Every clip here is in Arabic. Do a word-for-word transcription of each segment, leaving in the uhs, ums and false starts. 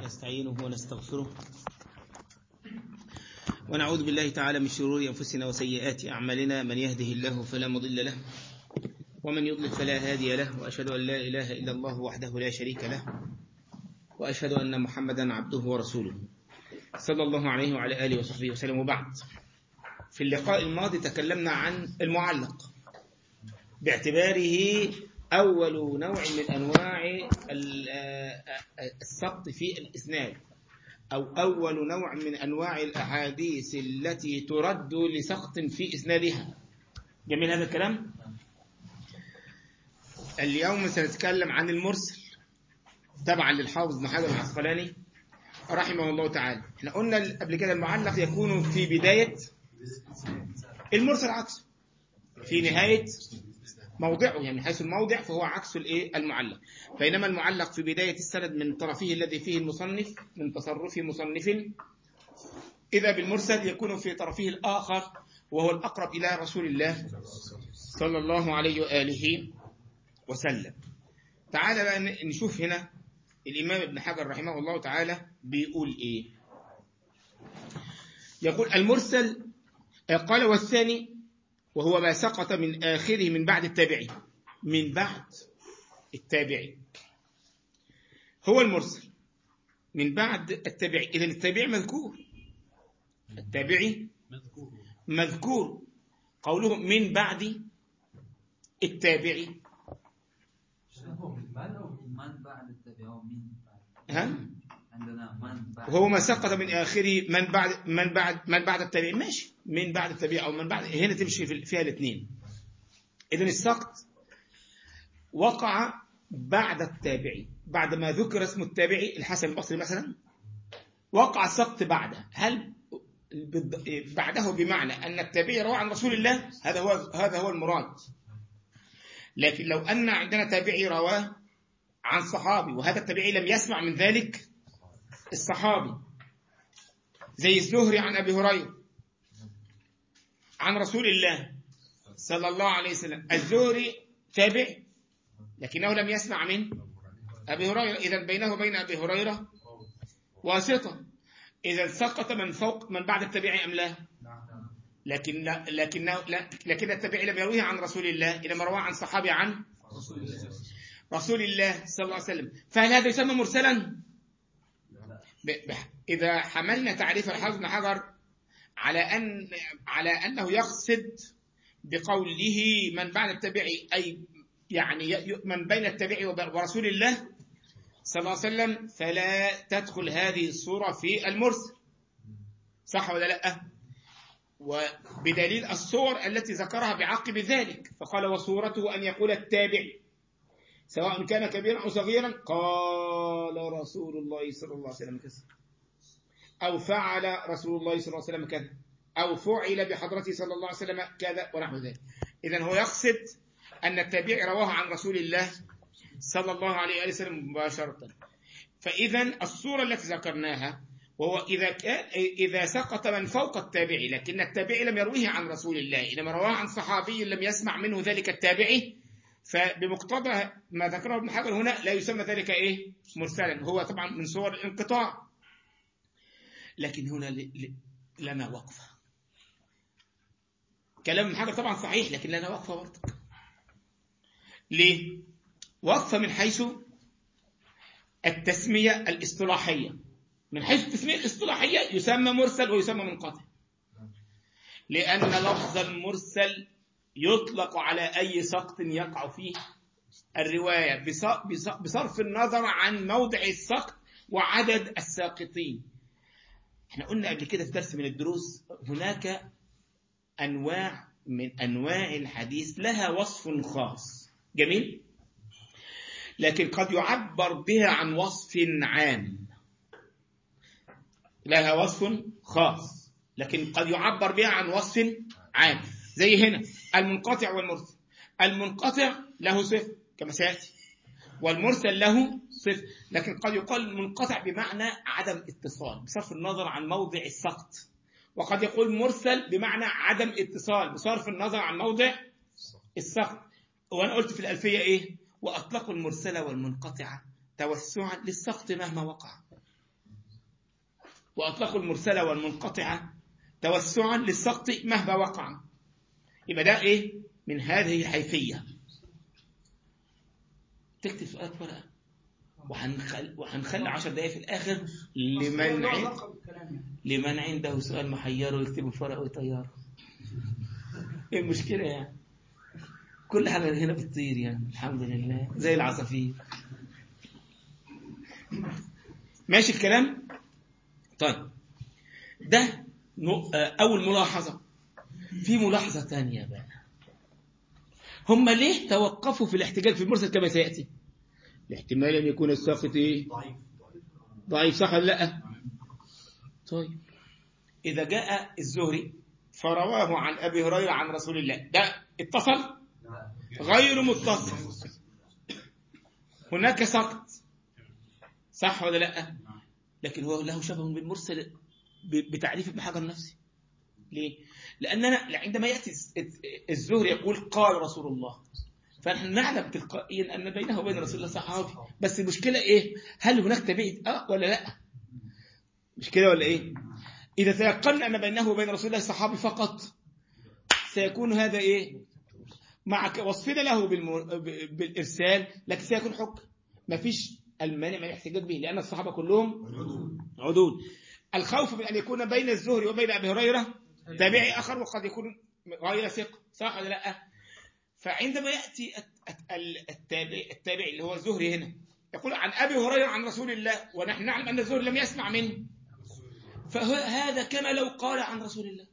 نستعينه ونستغفره ونعوذ بالله تعالى من شرور أنفسنا وسيئات أعمالنا. من يهده الله فلا مضل له ومن يضلل فلا هادي له، وأشهد أن لا إله إلا الله وحده لا شريك له، وأشهد أن محمدا عبده ورسوله صلى الله عليه وعلى آله وصحبه وسلم. وبعد، في اللقاء الماضي تكلمنا عن المعلق باعتباره أول نوع من أنواع السقط في الإسناد، أو أول نوع من أنواع الأحاديث التي ترد لسقط في إسنادها. جميل هذا الكلام؟ اليوم سنتكلم عن المرسل تبعا للحافظ ابن حجر العسقلاني رحمه الله تعالى. احنا قلنا قبل كده المعلق يكون في بداية، المرسل عكسه في نهاية موضعه، يعني حيث الموضع فهو عكس الايه المعلق. بينما المعلق في بداية السند من طرفه الذي فيه المصنف من تصرف مصنف، إذا بالمرسل يكون في طرفه الآخر وهو الأقرب إلى رسول الله صلى الله عليه وآله وسلم. تعالى بقى نشوف هنا الإمام ابن حجر رحمه الله تعالى بيقول إيه. يقول المرسل، قال والثاني وهو ما سقط من آخره من بعد التابعي، من بعد التابعي هو المرسل من بعد التابعي. إذن التابعي مذكور، التابعي مذكور. قوله من بعد التابعي من بعد التابعي ها؟ عندنا من بعد هو ما سقط من آخره من بعد من بعد من بعد التابعي، ماشي، من بعد التابعي أو من بعد، هنا تمشي فيها الاثنين. إذن السقط وقع بعد التابعي، بعد ما ذكر اسم التابعي الحسن البصري مثلا، وقع السقط بعده. هل بعده بمعنى أن التابعي روى عن رسول الله؟ هذا هو هذا هو المراد. لكن لو أن عندنا تابعي رواه عن صحابي وهذا التابعي لم يسمع من ذلك الصحابي، زي الزهري عن أبي هريرة عن رسول الله صلى الله عليه وسلم، الزهري تابعي لكنه لم يسمع من أبي هريرة، إذن بينه وبين أبي هريرة واسطة. إذا سقط من فوق من بعد التابعي أم لا؟ لكن لكن لكن التابعي لم يرويه عن رسول الله، إنما رواه عن صحابي عن رسول الله صلى الله عليه وسلم. فهل هذا يسمى مرسلا؟ إذا حملنا تعريف الحافظ ابن حجر على أن على أنه يقصد بقوله من بعد التابعي، أي يعني من بين التابعي ورسول الله صلى الله عليه وسلم، فلا تدخل هذه الصورة في المرسل، صح ولا لا؟ وبدليل الصور التي ذكرها بعقب ذلك، فقال وصورته أن يقول التابعي سواء كان كبيرا أو صغيرا قال رسول الله صلى الله عليه وسلم كذا، أو فعل رسول الله صلى الله عليه وسلم كذا، أو فعل بحضرته صلى الله عليه وسلم كذا ونحو ذلك. إذن هو يقصد أن التابعي رواه عن رسول الله صلى الله عليه وسلم مباشرة. فإذن الصورة التي ذكرناها وهو إذا كان إذا سقط من فوق التابعي لكن التابعي لم يرويه عن رسول الله، إنما رواه عن صحابي لم يسمع منه ذلك التابعي، فبمقتضى ما ذكره ابن حجر هنا لا يسمى ذلك إيه؟ مرسلا. هو طبعا من صور الانقطاع، لكن هنا لنا وقفة. كلام ابن حجر طبعا صحيح، لكن لنا وقفة برضه. ليه؟ وقفة من حيث التسمية الاصطلاحية. من حيث التسمية الاصطلاحية يسمى مرسل ويسمى منقطع، لأن لفظ المرسل يطلق على أي سقط يقع فيه الرواية بصرف النظر عن موضع السقط وعدد الساقطين. احنا قلنا قبل كده في درس من الدروس هناك أنواع من أنواع الحديث لها وصف خاص، جميل، لكن قد يعبر بها عن وصف عام. لها وصف خاص لكن قد يعبر بها عن وصف عام، زي هنا المنقطع والمرسل. المنقطع له صفة كما سيأتي، والمرسل له صفة، لكن قد يقال المنقطع بمعنى عدم اتصال بصرف النظر عن موضع السقط، وقد يقول مرسل بمعنى عدم اتصال بصرف النظر عن موضع السقط. وأنا قلت في الألفية إيه؟ وأطلقوا المرسل والمنقطع توسعا للسقط مهما وقع. وأطلقوا المرسلة والمنقطعة توسعا للسقط مهما وقع. يبقى ده إيه؟ من هذه الحيثية. تكتب سؤال ورقة وهنخل... وهنخلي عشر دقايق في الآخر لمن عند... لمن عنده سؤال محيره يكتبه في ورقة ويطيره. ايه المشكلة يعني؟ كل حاجة هنا بتطير يعني الحمد لله زي العصافير. ماشي الكلام؟ طيب ده أول ملاحظة. في ملاحظة تانية بقى، هم ليه توقفوا في الاحتجاج في المرسل كما سيأتي؟ الاحتمال أن يكون الساقط إيه؟ ضعيف، صح ولا لا؟ طيب إذا جاء الزهري فرواه عن أبي هريرة عن رسول الله، ده اتصل؟ غير متصل، هناك سقط، صح ولا لا؟ لكن هو له شبه بالمرسل بتعريف ابن حجر نفسه. ليه؟ لأننا عندما يأتي الزهري يقول قال رسول الله، فنحن نعلم تلقائيا أن بينه وبين رسول الله صحابي، بس المشكلة إيه؟ هل هناك تبعيد أه ولا لا؟ مش كده ولا إيه؟ إذا تيقنا أن بينه وبين رسول الله صحابي فقط سيكون هذا إيه؟ مع وصفنا له بالإرسال، لكن سيكون حكم ما فيش المانع من الاحتجاج به، لأن الصحابة كلهم عدول. الخوف من أن يكون بين الزهري وبين أبي هريرة تابعي آخر وقد يكون غير ثقة، صح ولا لا؟ فعندما يأتي التابعي التابعي اللي هو الزهري هنا يقول عن أبي هريرة عن رسول الله، ونحن نعلم أن الزهري لم يسمع منه، فهذا كما لو قال عن رسول الله،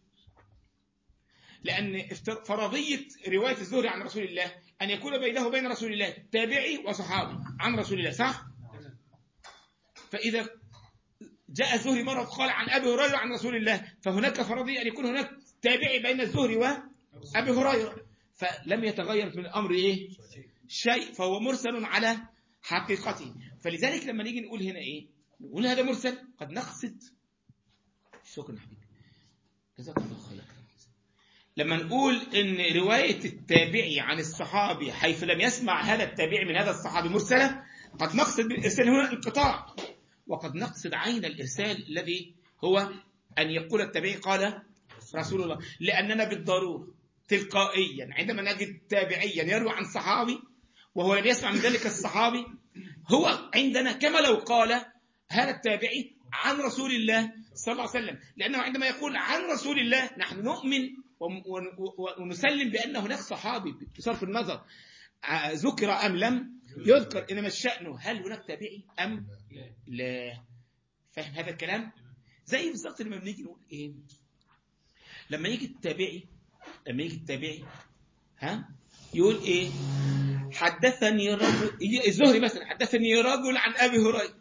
لأن فرضية رواية الزهري عن رسول الله أن يكون بينه وبين رسول الله تابعي وصحابي عن رسول الله، صح؟ فإذا جاء الزهري مرة قال عن أبي هريرة عن رسول الله، فهناك فرضية أن يكون هناك تابعي بين الزهري وأبي هريرة، فلم يتغير من الأمر إيه؟ شيء، فهو مرسل على حقيقته. فلذلك لما نيجي نقول هنا إيه؟ نقول هذا مرسل قد نقصد. شكرا حبيبي، جزاك الله خير. لما نقول إن رواية التابعي عن الصحابي حيث لم يسمع هذا التابعي من هذا الصحابي مرسلة، قد نقصد بالإرسال هنا انقطاع، وقد نقصد عين الإرسال الذي هو أن يقول التابعي قال رسول الله، لأننا بالضرورة تلقائيا عندما نجد تابعيا يروي عن صحابي وهو لم يسمع من ذلك الصحابي، هو عندنا كما لو قال هذا التابعي عن رسول الله صلى الله عليه وسلم، لأنه عندما يقول عن رسول الله نحن نؤمن ونسلم بأن هناك صحابي بصرف النظر ذكر أم لم يذكر، إنما الشأن هل هناك تابعي أم لا. فهم هذا الكلام؟ زي بالضبط لما بنيجي نقول إيه، لما يجي التابعي لما يجي التابعي ها يقول إيه، حدثني رجل، الزهري مثلا حدثني رجل عن أبي هريرة،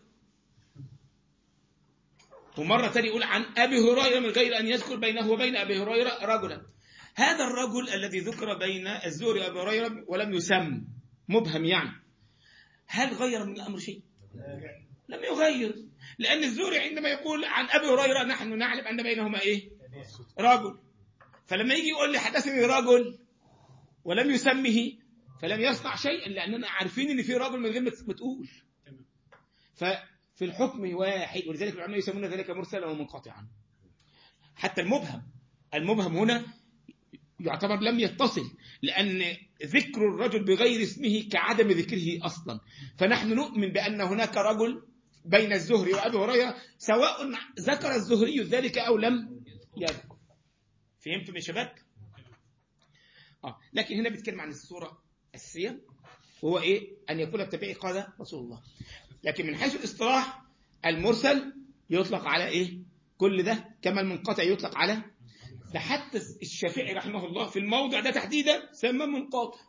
ومرة تانية يقول عن أبي هريرة من غير أن يذكر بينه وبين أبي هريرة رجلا. هذا الرجل الذي ذكر بين الزهري وأبي هريرة ولم يسم، مبهم يعني، هل غير من الأمر شيء؟ لم يغير، لأن الزهري عندما يقول عن أبي هريرة نحن نعلم أن بينهما إيه؟ رجل، فلما يجي يقول لي حدثني رجل ولم يسمه فلم يصنع شيئا، لأننا عارفين أن في رجل من غير ما تقول، ففي الحكم واحد، ولذلك العلماء يسمون ذلك مرسلا ومنقطعا. حتى المبهم المبهم هنا يعتبر لم يتصل، لأن ذكر الرجل بغير اسمه كعدم ذكره أصلا، فنحن نؤمن بأن هناك رجل بين الزهري وأبي هريرة سواء ذكر الزهري ذلك أو لم يذكر. فهمتم يا شباب؟ آه. لكن هنا بيتكلم عن الصورة الأساسية، وهو إيه؟ أن يكون التابعي قال رسول الله. لكن من حيث الاصطلاح المرسل يطلق على إيه؟ كل ده، كما المنقطع يطلق على ده. حتى الشافعي رحمه الله في الموضع ده تحديدا سمى منقطع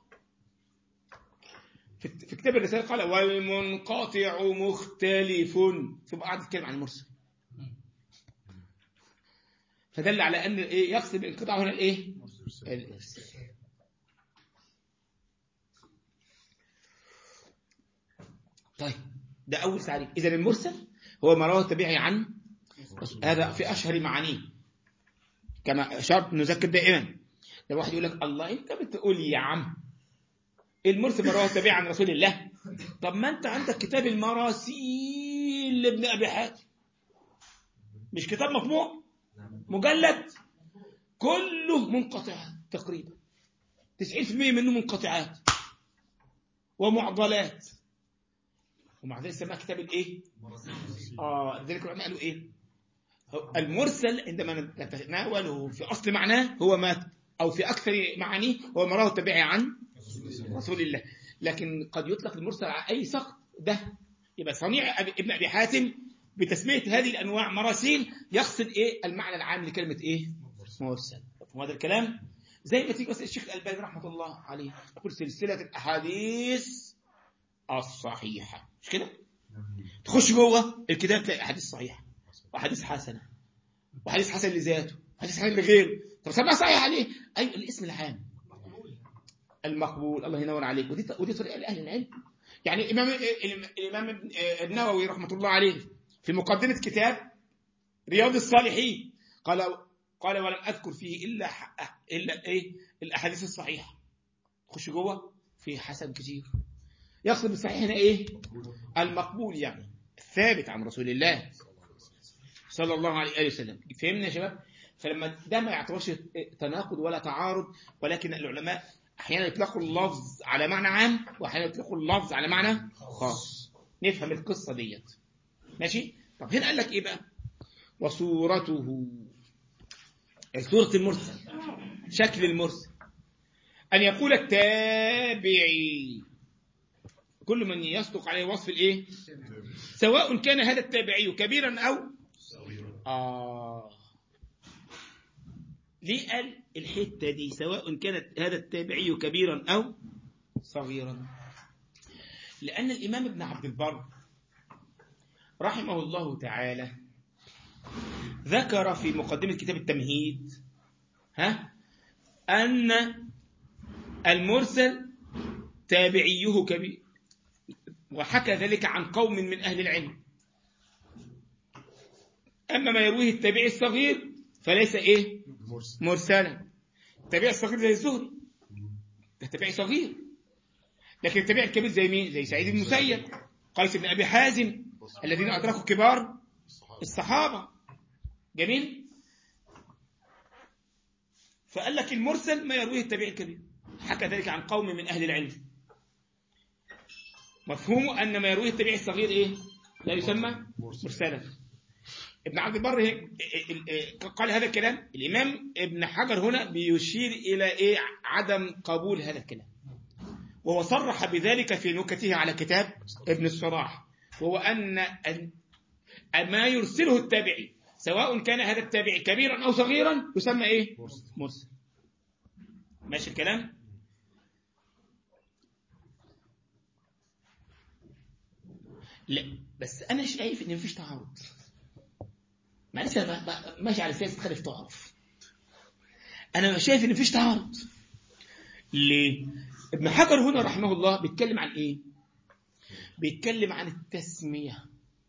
في كتاب الرسالة، قال والمنقطع مختلف، ثم قعد يتكلم عن المرسل، فدل على أن إيه يقصد بالانقطاع هنا الإيه؟ الإرسال. طيب ده أول تعريف. إذا المرسل هو ما رواه التابعي عن، هذا في أشهر معانيه كما أشرت نذكر دائما. لو واحد يقول لك الله أنت بتقول يا عم المرسل ما رواه التابعي عن رسول الله، طب ما أنت عندك كتاب المراسيل لابن أبي حاتم، مش كتاب مطبوع مجلد كله منقطعات تقريبا، تسعين بالمئة منه منقطعات ومعضلات، ومع ذلك سماه كتاب الايه؟ اه ذلك العلماء قالوا ايه؟ المرسل عندما نتناوله في اصل معناه هو ما، او في اكثر معانيه هو ما رواه التابعي عن رسول الله. لكن قد يطلق المرسل على اي سقط، ده يبقى صنيع ابن ابي حاتم بتسميه هذه الانواع مراسيل يقصد ايه؟ المعنى العام لكلمه ايه؟ مرسل. هذا الكلام زي ما تيجي مثلا الشيخ الألباني رحمه الله عليه يقول سلسله الاحاديث الصحيحه، مش كده؟ تخش جوه الكتاب تلاقي احاديث صحيحه واحاديث حسنه وحديث حسن لذاته حديث حسن لغيره. طب سماها صحيح عليه؟ ايوه الاسم العام المقبول. الله ينور عليك. ودي ودي طريقه لاهل العلم. يعني الامام الامام النووي رحمه الله عليه في مقدمه كتاب رياض الصالحين قال قال ولم اذكر فيه الا الا ايه؟ الاحاديث الصحيحه. تخش جوه في حسن كتير. يقصد بالصحيح هنا ايه؟ المقبول، يعني الثابت عن رسول الله صلى الله عليه وسلم. فهمنا يا شباب؟ فلما ده ما يعتبرش تناقض ولا تعارض، ولكن العلماء احيانا يطلقوا اللفظ على معنى عام واحيانا يطلقوا اللفظ على معنى خاص. نفهم القصه ديت ماشي؟ طب هنا قال لك ايه بقى؟ وصورته، صوره المرسل، شكل المرسل، ان يقول التابعي كل من يصدق عليه وصف الايه؟ سواء كان هذا التابعي كبيرا او آه ليه قال الحتة دي سواء كانت هذا التابعي كبيرا أو صغيرا؟ لأن الإمام ابن عبد البر رحمه الله تعالى ذكر في مقدمة كتاب التمهيد ها أن المرسل تابعيه كبير، وحكى ذلك عن قوم من أهل العلم. أما ما يرويه التابعي الصغير فليس إيه؟ مرسلا. التابعي الصغير زي الزهري، ده تابعي صغير. لكن التابعي الكبير زي مين؟ زي سعيد بن المسيب، قيس بن أبي حازم، الذين أدركوا كبار الصحابة. جميل. فقال لك المرسل ما يرويه التابعي الكبير، حكى ذلك عن قوم من أهل العلم. مفهومه أن ما يرويه التابعي الصغير إيه؟ لا يسمى مرسلا. ابن عبد البر قال هذا الكلام. الإمام ابن حجر هنا بيشير إلى إيه؟ عدم قبول هذا الكلام، وهو صرح بذلك في نكته على كتاب ابن الصلاح، وهو أن ما يرسله التابعي سواء كان هذا التابعي كبيرا أو صغيرا يسمى إيه؟ مرسل. ماشي الكلام؟ لا بس أنا شايف إن مفيش تعارض. معلش أنا ماشي على سياسة خلف تعرف. أنا شايف إن مفيش تعارض. ليه؟ ابن حجر هنا رحمه الله بيتكلم عن إيه؟ بيتكلم عن التسمية.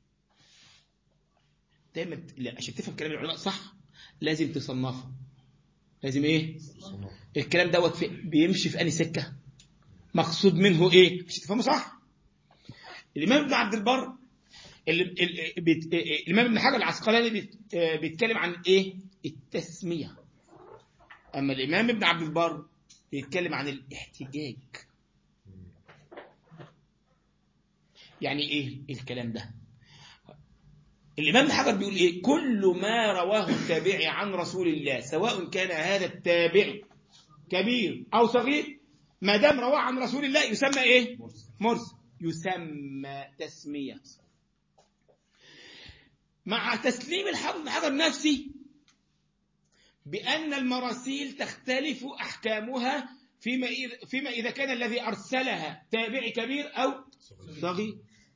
دايما عشان تفهم كلام العلماء صح لازم تصنفه. لازم إيه؟ الكلام دوت في بيمشي في أنهي سكة؟ مقصود منه إيه؟ عشان تفهمه صح. الإمام ابن عبد البر الإمام ابن حجر العسقلاني بيتكلم عن إيه؟ التسمية. أما الإمام ابن عبد البر بيتكلم عن الاحتجاج. يعني إيه الكلام ده؟ الإمام ابن حجر بيقول إيه؟ كل ما رواه التابعي عن رسول الله سواء كان هذا التابعي كبير أو صغير ما دام رواه عن رسول الله يسمى إيه؟ مرسل. يسمى تسمية. مع تسليم الحافظ ابن حجر نفسي بأن المراسيل تختلف أحكامها فيما إذا, فيما إذا كان الذي أرسلها تابعي كبير أو صغير.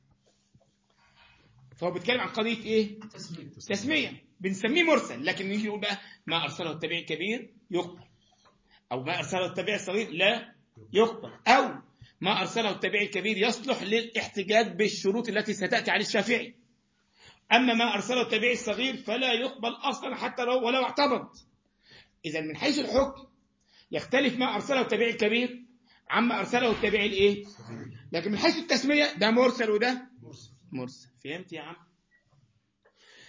فهو بيتكلم عن قضية إيه؟ تسمية. تسمية بنسميه مرسل. لكن نيجي نقول بقى ما أرسله التابعي الكبير يقبل، أو ما أرسله التابعي الصغير لا يقبل، أو ما أرسله التابعي الكبير يصلح للاحتجاج بالشروط التي ستأتي على الشافعي. أما ما أرسله التابعي الصغير فلا يقبل أصلا حتى لو ولو اعتبط. إذا من حيث الحكم يختلف ما أرسله التابعي الكبير عما أرسله التابعي الإيه؟ لكن من حيث التسمية ده مرسل وده مرسل. فهمت يا عم؟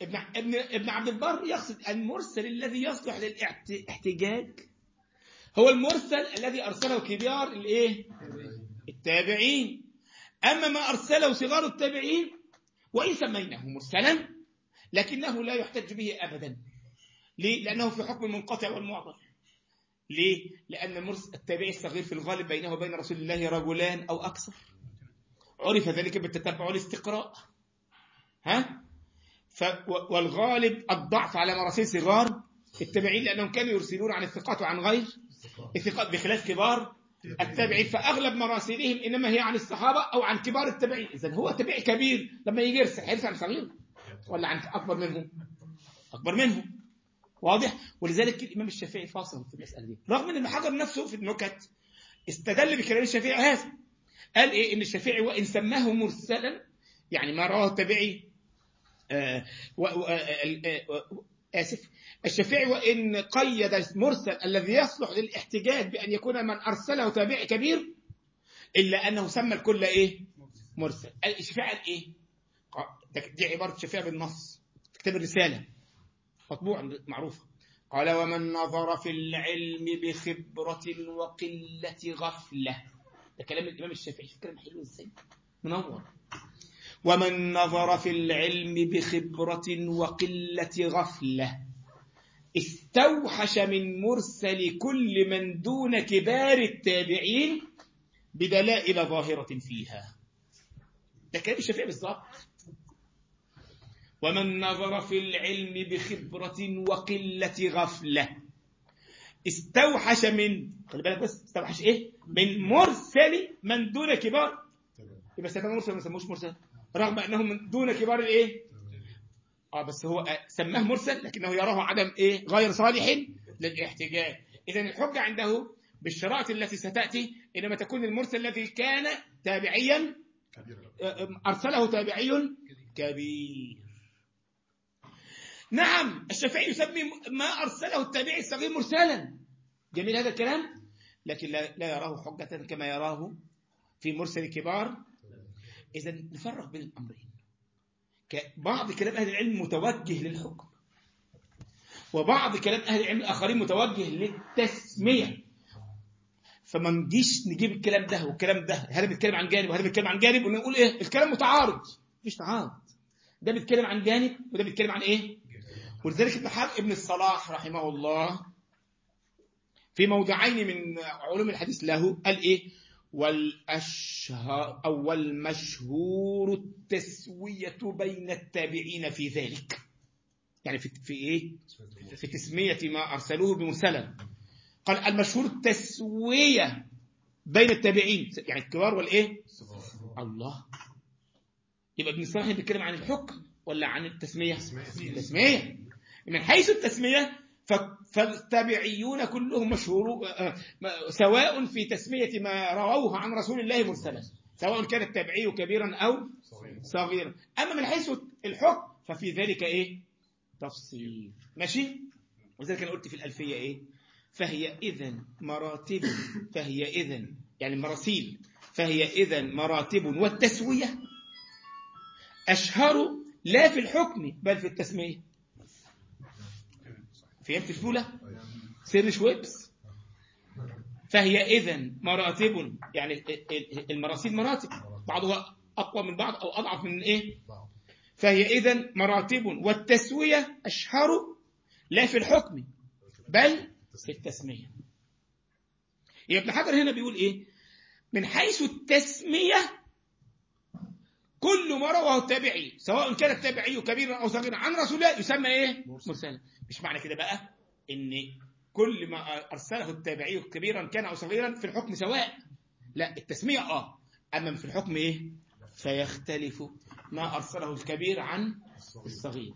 ابن ابن ابن عبد البر يقصد المرسل الذي يصلح للاحتجاج هو المرسل الذي أرسله كبار الايه التابعين. أما ما أرسله صغار التابعين وإن سميناه مرسلا لكنه لا يحتج به أبدا. ليه؟ لأنه في حكم المنقطع والمعضل. ليه؟ لأن التابعي الصغير في الغالب بينه وبين رسول الله رجلان أو أكثر، عرف ذلك بالتتبع والاستقراء. ها؟ ف والغالب الضعف على مراسيل صغار التابعين لأنهم كانوا يرسلون عن الثقات وعن غير الثقات بخلاف كبار التابعين، فأغلب مراسلهم إنما هي عن الصحابة أو عن كبار التابعين. إذن هو تابعي كبير لما يجي يرسل هيرسل عن صغير ولا عن أكبر منه؟ أكبر منه. واضح؟ ولذلك الإمام الشافعي فاصل في المسألة دي، رغم أن ابن حجر نفسه في النكت استدل بكلام الشافعي هذا. قال إيه؟ إن الشافعي وإن سماه مرسلا يعني ما رواه التابعي آه و آه آه آسف الشافعي وإن قيد المرسل الذي يصلح للاحتجاج بأن يكون من أرسله تابعي كبير إلا أنه سمى الكل إيه؟ مرسل. الشافعي قال إيه؟ دي عبارة الشافعي بالنص في كتاب الرسالة مطبوع معروفة. قال ومن نظر في العلم بخبرة وقلة غفلة. ده كلام الإمام الشافعي، شوف كلام حلو إزاي منور. ومن نظر في العلم بخبرة وقلة غفلة استوحش من مرسل كل من دون كبار التابعين بدلائل ظاهرة فيها. ده كلام الشافعي بالضبط. ومن نظر في العلم بخبرة وقلة غفلة استوحش من، خلي بالك بس، استوحش ايه؟ من مرسل من دون كبار. يبقى سماه مرسل ما سموش مرسل رغم انه من دون كبار الايه؟ اه بس هو سماه مرسل لكنه يراه عدم ايه؟ غير صالح للاحتجاج. اذا الحجة عنده بالشرائط التي ستأتي انما تكون المرسل الذي كان تابعيا ارسله تابعي كبير. نعم الشافعي يسمي ما أرسله التابعي الصغير مرسلا، جميل هذا الكلام، لكن لا, لا يراه حجة كما يراه في مرسل كبار. إذا نفرق بين الأمرين. بعض كلام أهل العلم متوجه للحكم وبعض كلام أهل العلم الآخرين متوجه للتسمية، فما نجيش نجيب الكلام ده والكلام ده، هذا بيتكلم عن جانب وهذا بيتكلم عن جانب ونقول إيه الكلام متعارض. مفيش تعارض، ده بيتكلم عن جانب وده بيتكلم عن إيه. ولذلك ابن حرب ابن الصلاح رحمه الله في موضعين من علوم الحديث له قال إيه؟ والأشهر أو والمشهور التسوية بين التابعين في ذلك، يعني في, في إيه؟ في تسمية ما أرسلوه بمرسلا. قال المشهور التسوية بين التابعين يعني الكبار والإيه؟ الله. يبقى ابن الصلاح بيتكلم عن الحكم ولا عن التسمية؟ التسمية. من حيث التسمية فالتابعيون كلهم مشهور سواء في تسمية ما رووه عن رسول الله مرسلا، سواء كان التابعي كبيرا أو صغيرا. أما من حيث الحكم ففي ذلك إيه؟ تفصيل. ماشي؟ وذلك أنا قلت في الألفية إيه؟ فهي إذن مراتب فهي إذن يعني مراسيل فهي إذن مراتب والتسوية أشهر لا في الحكم بل في التسمية. فهمت الفولة؟ سير شويبس. فهي إذن مراتب يعني المراسيل مراتب بعضها أقوى من بعض أو أضعف من إيه؟ فهي إذن مراتب والتسوية أشهر لا في الحكم بل في التسمية. يبقى ابن حجر هنا بيقول إيه؟ من حيث التسمية كل ما رواه التابعي سواء كان التابعي كبيرا أو صغيرا عن رسول الله يسمى إيه؟ مرسلا. مش معنى كده بقى إن كل ما أرسله التابعي كبيرا كان أو صغيرا في الحكم سواء، لا التسمية آه، أما في الحكم إيه؟ فيختلف ما أرسله الكبير عن الصغير.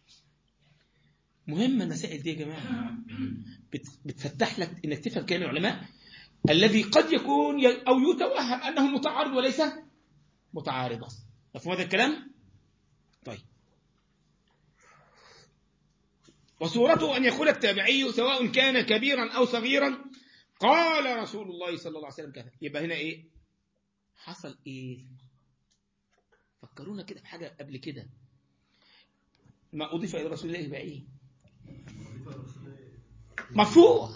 مهم المسائل دي يا جماعة بتفتح لك إنك تفهم كلام العلماء الذي قد يكون أو يتوهم أنه متعارض وليس متعارضا. مفهوم هذا الكلام؟ طيب. وصورته أن يقول التابعي سواء كان كبيرا أو صغيرا قال رسول الله صلى الله عليه وسلم كذا. يبقى هنا إيه؟ حصل إيه؟ فكرونا كده بحاجة قبل كده. ما أضيف إلى رسول الله يبقى إيه؟ مرفوع.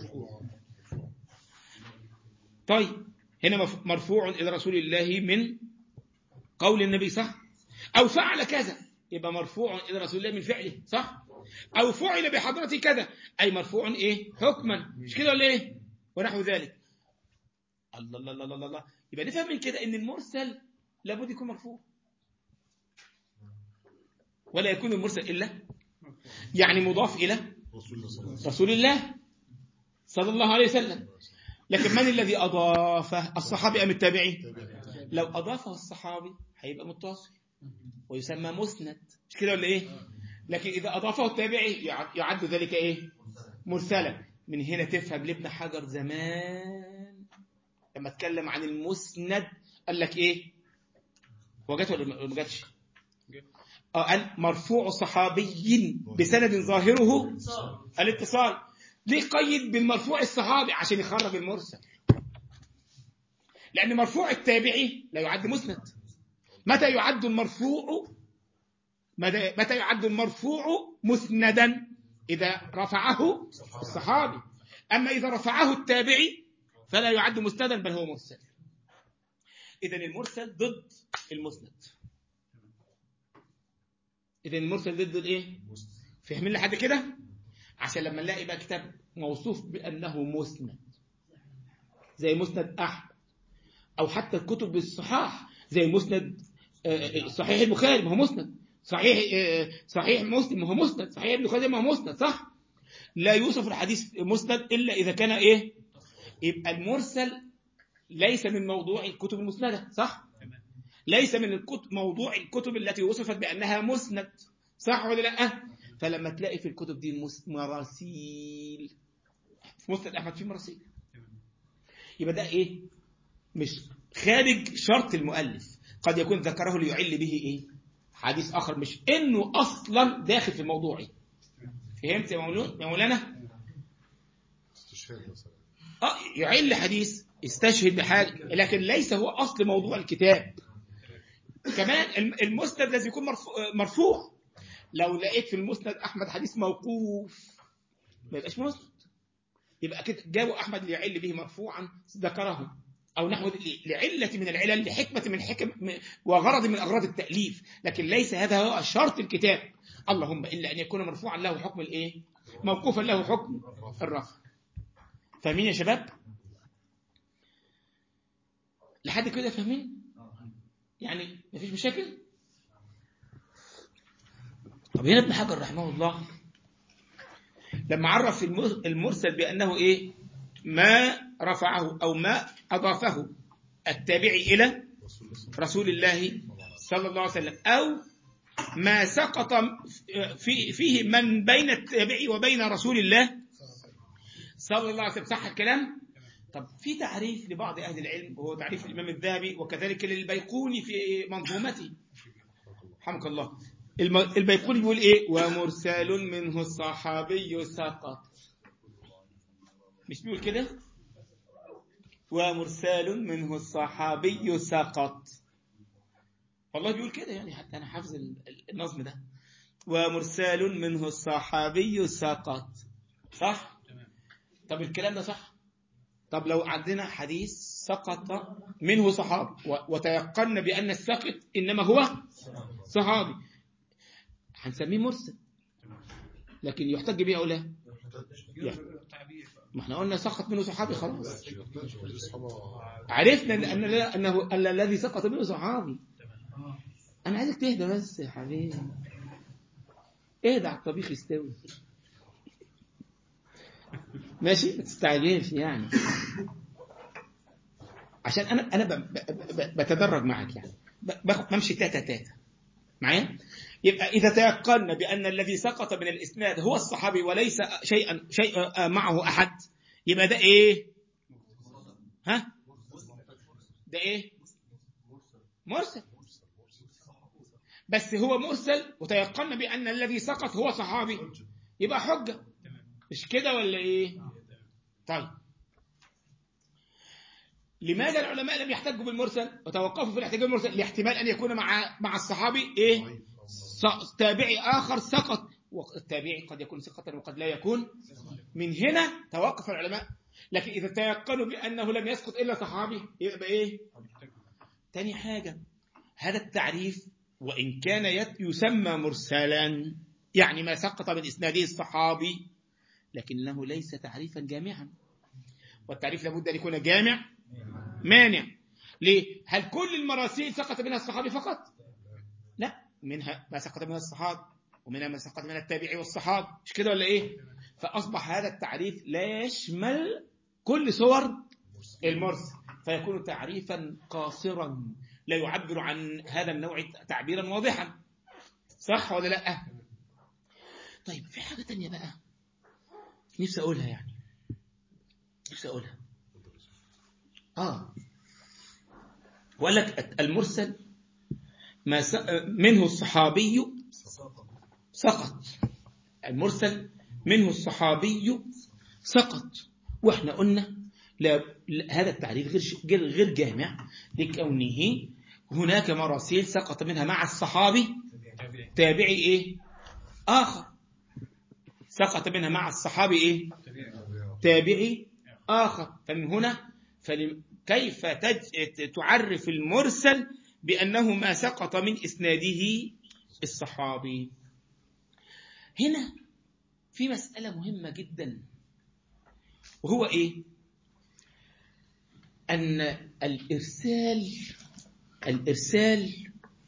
طيب هنا مرفوع إلى رسول الله من قول النبي صح؟ أو فعل كذا يبقى مرفوع إلى رسول الله من فعله صح؟ أو فعل بحضرة كذا أي مرفوع إيه؟ حكما، مش كده ولا إيه؟ ونحو ذلك. الله الله الله الله الله، يبقى نفهم من كده إن المرسل لابد يكون مرفوع، ولا يكون المرسل إلا يعني مضاف إلى رسول الله صلى الله عليه وسلم. لكن من الذي أضافه؟ الصحابي أم التابعي؟ لو أضافه الصحابي هيبقى متصل ويسمى مسند، مش كده ولا إيه؟ لكن إذا أضافه التابعي يعد ذلك إيه؟ مرسلا. من هنا تفهم لابن حجر زمان لما اتكلم عن المسند قال لك إيه؟ هو جات ولا ما جاتش؟ قال مرفوع صحابي بسند ظاهره الاتصال. ليه قيد بالمرفوع الصحابي؟ عشان يخرج المرسل، لأن مرفوع التابعي لا يعد مسند. متى يعد المرفوع متى يعد المرفوع مسندا؟ إذا رفعه الصحابي. أما إذا رفعه التابعي فلا يعد مسندا بل هو مرسل. إذن المرسل ضد المسند. إذن المرسل ضد الإيه؟ فهمين لحد كده؟ عشان لما نلاقي بقى كتاب موصوف بأنه مسند زي مسند أحمد، أو حتى الكتب الصحاح زي مسند صحيح البخاري ما هو مسند، صحيح صحيح مسلم ما هو مسند، صحيح ابن خزيمة ما هو مسند صح؟ لا يوصف الحديث مسند إلا إذا كان إيه؟ يبقى المرسل ليس من موضوع الكتب المسندة صح؟ ليس من الكتب موضوع الكتب التي وصفت بأنها مسند صح ولا لا؟ فلما تلاقي في الكتب دي مراسيل، في مسند أحمد في مراسيل، يبقى ده إيه؟ مش خارج شرط المؤلف، قد يكون ذكره ليعل به إيه؟ حديث آخر، مش إنه أصلا داخل في الموضوع. فهمت يا مولانا؟ يا مولانا؟ آه يعل حديث يستشهد بحاجة لكن ليس هو أصل موضوع الكتاب. كمان المسند لازم يكون مرفوع. لو لقيت في المسند أحمد حديث موقوف ما يبقاش مسند، يبقى كده جابوا أحمد ليعل به مرفوعا ذكره، أو نحو لعلة من العلل لحكمة من حكم وغرض من أغراض التأليف، لكن ليس هذا هو شرط الكتاب. اللهم إلا أن يكون مرفوعا له حكم الإيه؟ موقوفا له حكم الرفع. فاهمين يا شباب؟ لحد كده فاهمين؟ يعني مفيش مشاكل؟ طب هنا ابن حجر رحمه الله لما عرف المرسل بأنه إيه؟ ما رفعه أو ما أضافه التابعي إلى رسول الله صلى الله عليه وسلم، أو ما سقط في فيه من بين التابعي وبين رسول الله صلى الله عليه وسلم. صح الكلام؟ طب في تعريف لبعض أهل العلم وهو تعريف الإمام الذهبي وكذلك للبيقوني في منظومته رحمك الله. البيقوني بيقول إيه؟ ومرسال منه الصحابي سقط، مش بيقول كده؟ ومرسال منه الصحابي سقط، والله بيقول كده، يعني حتى أنا حافظ النظم ده. ومرسال منه الصحابي سقط صح؟ طب الكلام ده صح؟ طب لو عندنا حديث سقط منه صحابي وتيقن بأن السقط إنما هو صحابي هنسميه مرسل، لكن يحتج به أو لا؟ ما احنا قلنا سقط منه صحابي خلاص، عرفنا أن أنه أن الذي سقط منه صحابي. أنا عايزك تهدى بس يا حبيبي، اهدى على الطبيخ يستوي ماشي، ما تستعجلش يعني، عشان أنا أنا بتدرج معك يعني، بمشي تاتا تاتا معايا. يبقى إذا تيقنا بأن الذي سقط من الإسناد هو الصحابي وليس شيئا شيء معه أحد، يبقى ده إيه؟ ها؟ ده إيه؟ مرسل. بس هو مرسل وتيقنا بأن الذي سقط هو صحابي، يبقى حجة، مش كده ولا إيه؟ طيب لماذا العلماء لم يحتجوا بالمرسل وتوقفوا في الاحتجاج بالمرسل؟ لاحتمال أن يكون مع مع الصحابي إيه؟ تابعي آخر سقط، والتابعي قد يكون ثقة وقد لا يكون. من هنا توقف العلماء. لكن إذا تيقنوا بأنه لم يسقط إلا صحابي يبقى إيه؟ تاني حاجة، هذا التعريف وإن كان يسمى مرسلا، يعني ما سقط من إسناده الصحابي، لكنه ليس تعريفا جامعا. والتعريف لابد أن يكون جامع مانع. ليه؟ هل كل المراسيل سقط منها الصحابي فقط؟ لا، منها ما سقط منها الصحابي ومنها ما سقط منها التابعي والصحابي، مش كده ولا إيه؟ فأصبح هذا التعريف لا يشمل كل صور المرسل، فيكون تعريفا قاصرا لا يعبر عن هذا النوع تعبيرا واضحا. صح ولا لا؟ طيب في حاجة تانية بقى نفسي أقولها، يعني نفسي أقولها آه وقال لك المرسل ما س... منه الصحابي سقط. المرسل منه الصحابي سقط، واحنا قلنا لا، هذا التعريف غير غير جامع، لكونه هناك مراسيل سقط منها مع الصحابي تابعي ايه آخر، سقط منها مع الصحابي ايه تابعي آخر. فمن هنا كيف تعرف المرسل بأنه ما سقط من إسناده الصحابي؟ هنا في مسألة مهمة جدا، وهو إيه؟ أن الإرسال الإرسال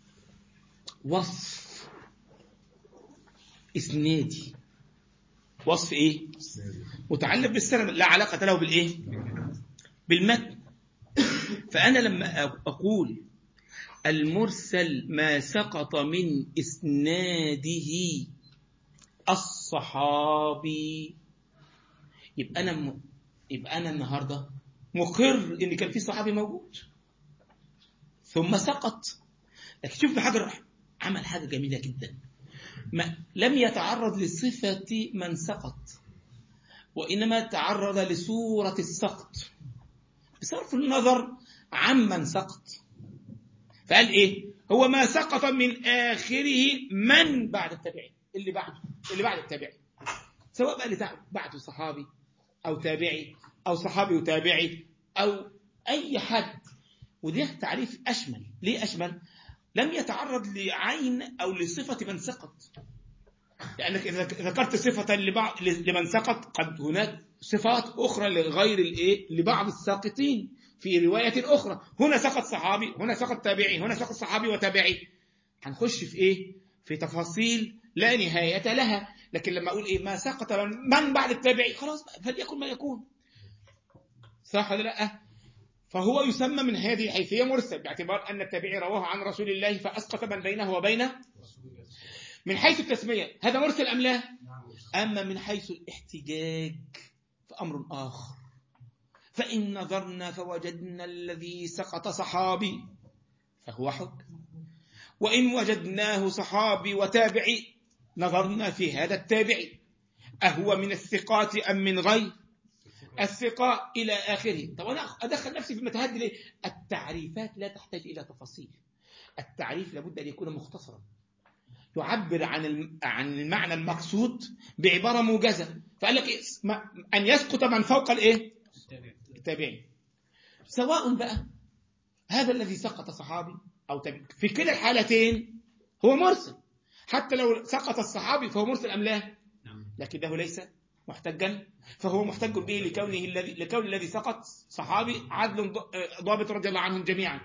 وصف إسنادي، وصف إيه؟ متعلق بالسند، لا علاقة له بالإيه؟ بالمتن. فأنا لما أقول المرسل ما سقط من إسناده الصحابي، يبقى أنا م... يبقى أنا النهاردة مقر إن كان في صحابي موجود ثم سقط. لكن شوف بحجر عمل حاجة جميلة جدا، ما لم يتعرض لصفة من سقط، وإنما تعرض لصورة السقط بصرف النظر عمن سقط. فقال إيه؟ هو ما سقط من آخره من بعد التابعين، اللي بعده اللي بعد التابعين، سواء بقى اللي بعده صحابي أو تابعي أو صحابي وتابعي أو أي حد. وده تعريف أشمل. ليه أشمل؟ لم يتعرض لعين أو لصفة من سقط، لأنك إذا ذكرت صفة لبعض لمن سقط قد هناك صفات أخرى لغير الإيه لبعض الساقطين في رواية أخرى. هنا سقط صحابي، هنا سقط تابعي، هنا سقط صحابي وتابعي. هنخش في إيه؟ في تفاصيل لا نهاية لها. لكن لما أقول إيه ما سقط من بعد التابعي، خلاص فليكن ما يكون. صح ولا لا؟ فهو يسمى من هذه الحيثية مرسل، باعتبار أن التابعي رواه عن رسول الله فأسقط من بينه وبينه. من حيث التسمية هذا مرسل أم لا؟ أما من حيث الاحتجاج فأمر آخر. فإن نظرنا فوجدنا الذي سقط صحابي فهو حكم، وإن وجدناه صحابي وتابعي نظرنا في هذا التابعي أهو من الثقات أم من غير الثقة إلى آخره. طب أنا أدخل نفسي في المتهد ليه؟ التعريفات لا تحتاج إلى تفاصيل. التعريف لابد أن يكون مختصرا، يعبر عن عن المعنى المقصود بعبارة موجزة. فقال لك أن يسقط من فوق الإيه؟ التابعين، سواء بقى هذا الذي سقط صحابي أو تابعي، في كلا الحالتين هو مرسل. حتى لو سقط الصحابي فهو مرسل أم لا؟ لكنه ليس محتجا، فهو محتج به لكونه الذي لكون الذي سقط صحابي عدل ضابط رضي الله عنهم جميعا.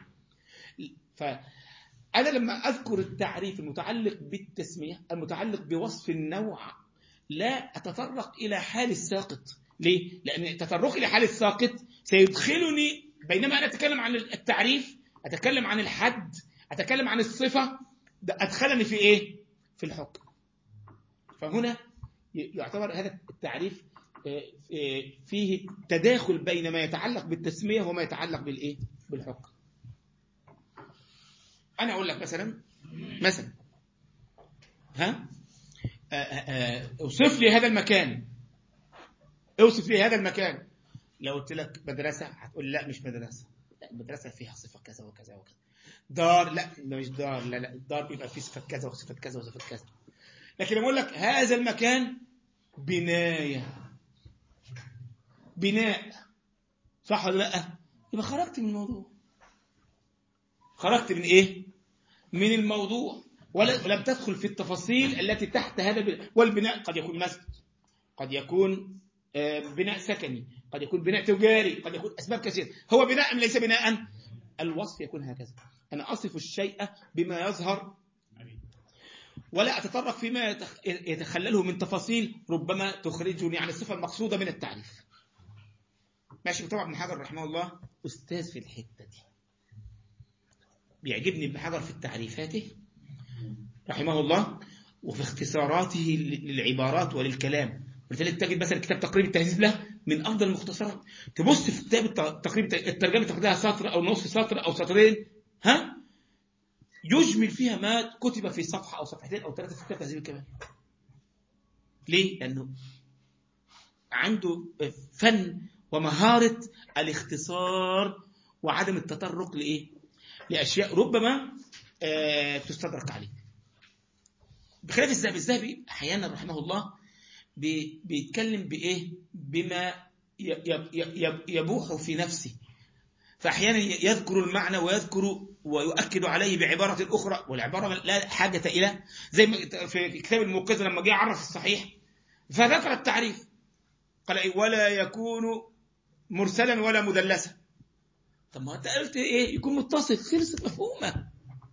فأنا لما أذكر التعريف المتعلق بالتسمية المتعلق بوصف النوع لا أتطرق إلى حال الساقط. ليه؟ لأن تطرق إلى حال الساقط سيدخلني، بينما أنا أتكلم عن التعريف أتكلم عن الحد أتكلم عن الصفة، أدخلني في إيه؟ في الحكم. فهنا يعتبر هذا التعريف فيه تداخل بين ما يتعلق بالتسمية وما يتعلق بالإيه؟ بالحكم. أنا أقول لك مثلا مثلا ها اوصف لي هذا المكان، اوصف لي هذا المكان. لو قلت لك مدرسة هتقول لا مش مدرسة، لا المدرسة فيها صفة كذا وكذا وكذا. دار، لا مش دار، لا لا الدار بيبقى فيه صفة كذا وصفة كذا وصفة كذا. لكن لما اقول لك هذا المكان بناية، بناء، صح ولا لا؟ يبقى خرجت من الموضوع. خرجت من ايه؟ من الموضوع، ولم تدخل في التفاصيل التي تحت هذا البناء. والبناء قد يكون مسجد، قد يكون بناء سكني، قد يكون بناء تجاري، قد يكون أسباب كثيرة. هو بناء أم ليس بناء؟ الوصف يكون هكذا، أنا أصف الشيء بما يظهر ولا أتطرق فيما يتخلله من تفاصيل ربما تخرجني عن الصفة المقصودة من التعريف. ماشي. طبعا ابن حجر رحمه الله أستاذ في الحتة دي، بيعجبني ابن حجر في تعريفاته رحمه الله وفي اختصاراته للعبارات وللكلام. ولذلك تجد مثلا كتاب تقريب التهذيب له من افضل المختصرات. تبص في كتاب تقريب الترجمه تاخدها سطر او نصف سطر او سطرين، ها، يجمل فيها ما كتب في صفحه او صفحتين او ثلاثه في كتاب التهذيب كمان. ليه؟ لانه عنده فن ومهاره الاختصار وعدم التطرق لايه؟ لاشياء ربما آه تستدرك عليه. بخلاف الذهبي، الذهبي احيانا رحمه الله بيتكلم بإيه؟ بما يبوح في نفسه، فأحيانا يذكر المعنى ويذكر ويؤكد عليه بعبارة أخرى، والعبارة لا حاجة إلى، زي في كتاب الموقظة لما جاء عرف الصحيح فذكر التعريف قال ولا يكون مرسلا ولا مدلسا. طب ما أنت قلت إيه؟ يكون متصل، خلصت مفهومة.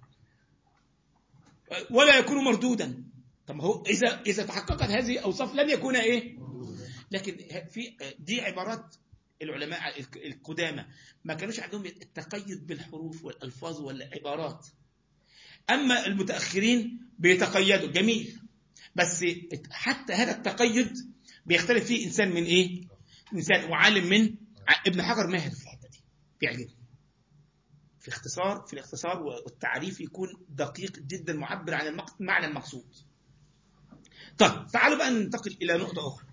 ولا يكون مردودا، طب هو إذا إذا تحققت هذه الأوصاف لم يكون إيه؟ لكن في دي عبارات العلماء القدامى ما كانوش عندهم التقيد بالحروف والألفاظ والعبارات. أما المتأخرين بيتقيدوا، جميل، بس حتى هذا التقيد بيختلف فيه إنسان من إيه؟ إنسان وعالم. من ابن حجر ماهر في الحتة دي، بيعجبني في اختصار في الاختصار والتعريف يكون دقيق جدا، معبر عن المعنى المقصود. طيب تعالوا بقى ننتقل إلى نقطة أخرى.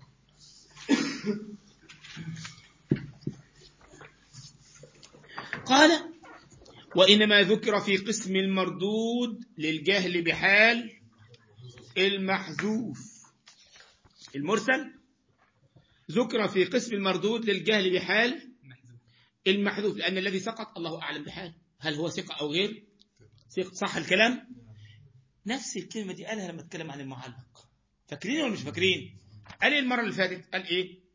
قال وإنما ذكر في قسم المردود للجهل بحال المحذوف. المرسل ذكر في قسم المردود للجهل بحال المحذوف، لأن الذي سقط الله أعلم بحال، هل هو ثقة أو غير ثقة. صح الكلام؟ نفس الكلمة دي قالها لما اتكلم عن المعلق. فاكرين ولا مش فاكرين؟ قال المرة اللي فاتت قال إيه؟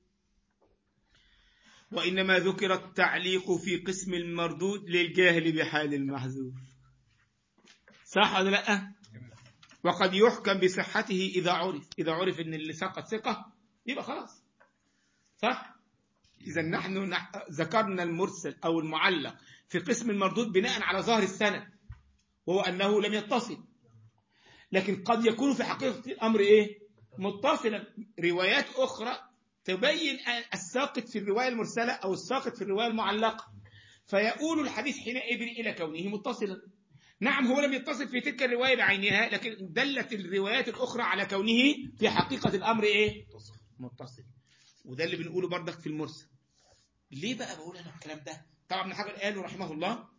وإنما ذكر التعليق في قسم المردود للجاهل بحال المحذوف. صح ولا لا؟ وقد يحكم بصحته إذا عرف، إذا عرف إن اللي سقط ثقة يبقى خلاص. صح؟ إذا نحن ذكرنا المرسل أو المعلق في قسم المردود بناء على ظاهر السند وهو أنه لم يتصل، لكن قد يكون في حقيقة الأمر إيه؟ متصلا. روايات أخرى تبين الساقط في الرواية المرسلة أو الساقط في الرواية المعلقة، فيقول الحديث حينئذ إلى كونه متصلا. نعم هو لم يتصل في تلك الرواية بعينها، لكن دلت الروايات الأخرى على كونه في حقيقة الأمر إيه؟ متصل. وده اللي بنقوله بردك في المرسل. ليه بقى بقول أنا الكلام ده؟ طبعا ابن حجر قاله رحمه الله،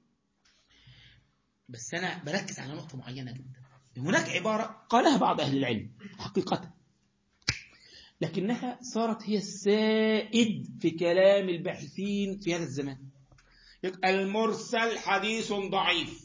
بس أنا بركز على نقطة معينة جدا. هناك عبارة قالها بعض أهل العلم حقيقة، لكنها صارت هي السائد في كلام الباحثين في هذا الزمان. المرسل حديث ضعيف،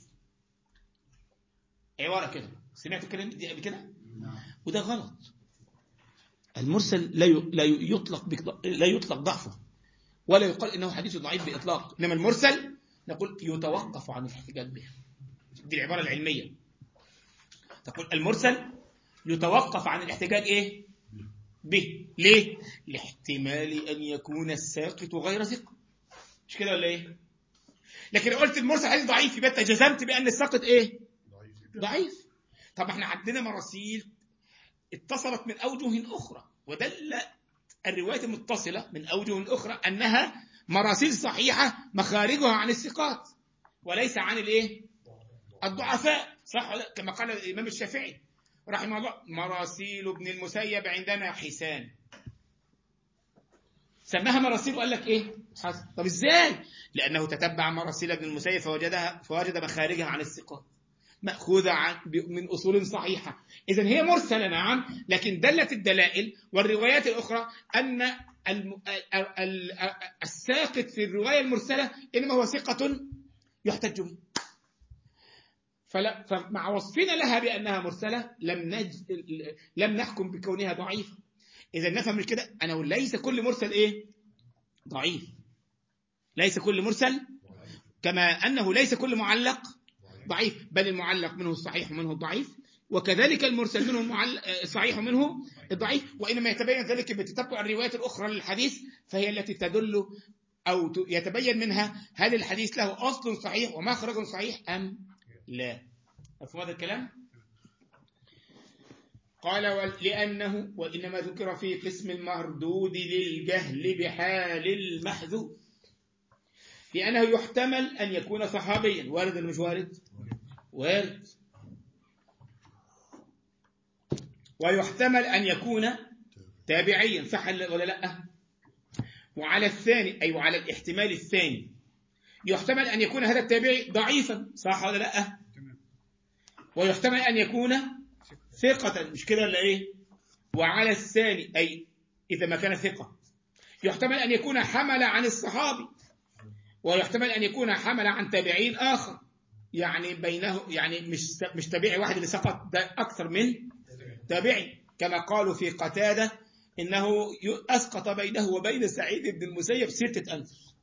عبارة كده، سمعت الكلام دي قبل كده؟ وده غلط. المرسل لا لا يطلق لا يطلق ضعفه ولا يقال انه حديث ضعيف باطلاق، انما المرسل نقول يتوقف عن الاحتجاج به. دي العبارة العلمية، تقول المرسل يتوقف عن الاحتجاج ايه به. ليه؟ لاحتمال ان يكون الساقط غير ثقة، مش كده ولا ايه؟ لكن لو قلت المرسل حديث ضعيف يبقى انت جزمت بان الساقط ايه؟ ضعيف. طب احنا عندنا مراسيل اتصلت من اوجه اخرى، ودل الروايات المتصلة من اوجه اخرى انها مراسيل صحيحة مخارجها عن الثقات وليس عن الايه؟ الضعفاء. صح؟ كما قال الامام الشافعي رحمه الله مراسيل ابن المسيب عندنا حسان. سماها مراسيل وقال لك ايه حسن. طب ازاي؟ لانه تتبع مراسيل ابن المسيب فوجدها فوجد مخارجها عن الثقات مأخوذة عن من أصول صحيحة. إذن هي مرسلة نعم، لكن دلت الدلائل والروايات الأخرى أن الم... ال... ال... الساقط في الرواية المرسلة إنما هو ثقة يحتج به. فلا... فمع وصفنا لها بأنها مرسلة لم نج... لم نحكم بكونها ضعيفة. إذا نفهم من كده أنا ليس كل مرسل إيه ضعيف، ليس كل مرسل، كما أنه ليس كل معلق ضعيف، بل المعلق منه الصحيح ومنه الضعيف، وكذلك المرسل منه الصحيح ومنه الضعيف. وإنما يتبين ذلك بتتبع الروايات الأخرى للحديث، فهي التي تدل أو يتبين منها هل الحديث له أصل صحيح ومخرج صحيح أم لا. مفهوم هذا الكلام؟ قال لأنه وإنما ذكر في قسم المردود للجهل بحال المحذوف، لأنه يحتمل أن يكون صحابيا. وارد ولا مش وارد؟ وارد. ويحتمل أن يكون تابعيا، صح ولا لا؟ وعلى الثاني أي وعلى الاحتمال الثاني يحتمل أن يكون هذا التابعي ضعيفا، صح ولا لا؟ ويحتمل أن يكون ثقة، مش كده ولا إيه؟ وعلى الثاني أي إذا ما كان ثقة يحتمل أن يكون حمل عن الصحابي، ويحتمل أن يكون حمل عن تابعين آخر، يعني بينه يعني مش مش تابعي واحد اللي سقط، ده أكثر من تابعي، كما قالوا في قتادة إنه أسقط بينه وبين سعيد بن المسيب ستة أنفس.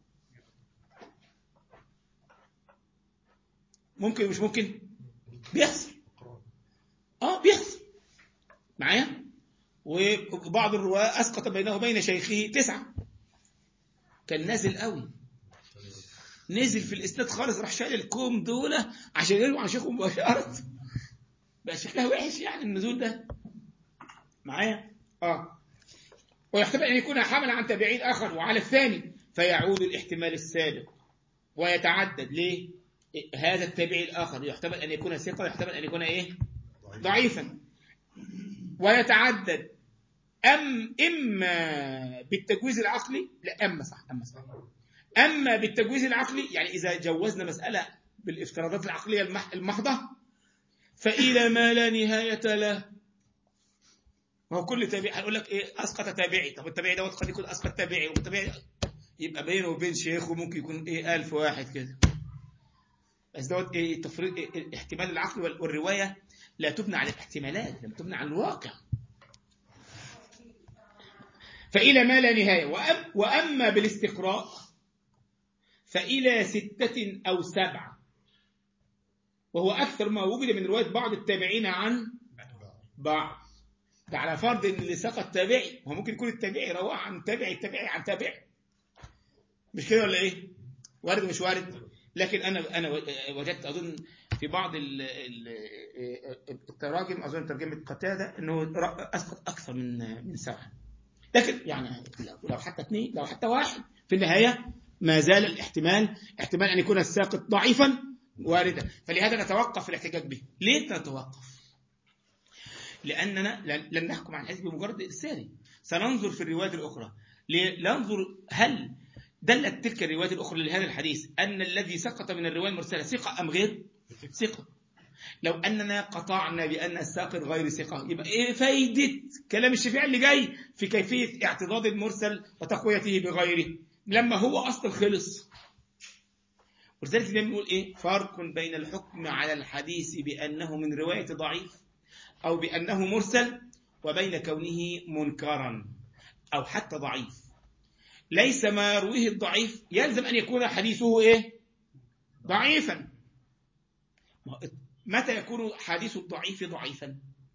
ممكن مش ممكن؟ بيحصل. آه بيحصل معايا. وبعض الرواة أسقط بينه وبين شيخه تسعة، كان نازل قوي، نزل في الإسناد خالص، راح شايل الكوم دولة عشان يروي عن شيخه مباشرة. بقى شكلها وحش يعني النزول ده معايا. اه ويحتمل أن يكون حمل عن تابعين آخر، وعلى الثاني فيعود الاحتمال السابق ويتعدد. ليه؟ هذا التابعي الآخر يحتمل أن يكون ثقة، يحتمل أن يكون إيه ضعيفا، ويتعدد أم إما بالتجويز العقلي، لا أما صح أما صح أما بالتجويز العقلي، يعني إذا جوزنا مسألة بالافتراضات العقلية المحضة فإلى ما لا نهاية له. وهو كل تابعي هنقول لك إيه أسقط تابعي، طب التابعي دوت قد يكون أسقط تابعي، والتابعي يبقى بينه وبين شيخه ممكن يكون إيه ألف واحد كده. بس دوت إيه تفريق إيه الاحتمال العقلي والرواية لا تبنى على الاحتمالات، لم تبنى على الواقع. فإلى ما لا نهاية. وأم وأما بالاستقراء فإلى ستة أو سبعة، وهو أكثر ما وجد من رواية بعض التابعين عن بعض. ده على فرض أن اللي سقط تابعي، هو ممكن يكون التابعي رواه عن تابعي التابعي عن تابعي، مش كده ولا إيه؟ وارد مش وارد؟ لكن أنا أنا وجدت أظن في بعض التراجم، أظن ترجمة قتادة أنه أسقط أكثر من من سبعة، لكن يعني لو حتى اثنين لو حتى واحد في النهاية ما زال الاحتمال احتمال أن يكون الساقط ضعيفا واردا. فلهذا نتوقف في الاحتجاج به. ليه نتوقف؟ لأننا لن نحكم عن الحديث بمجرد إرساله، سننظر في الروايات الأخرى لننظر هل دلت تلك الروايات الأخرى لهذا الحديث أن الذي سقط من الرواية المرسلة ثقة أم غير ثقة. لو أننا قطعنا بأن الساقط غير ثقة، يبقى إيه فايدة كلام الشافعي اللي جاي في كيفية اعتضاد المرسل وتقويته بغيره لما هو أصلا خلص؟ ولذلك دايما بنقول إيه فرق بين الحكم على الحديث بأنه من رواية ضعيف أو بأنه مرسل، وبين كونه منكرا أو حتى ضعيف. ليس ما يرويه الضعيف يلزم أن يكون حديثه إيه ضعيفا. متى يكون حديث الضعيف ضعيفا؟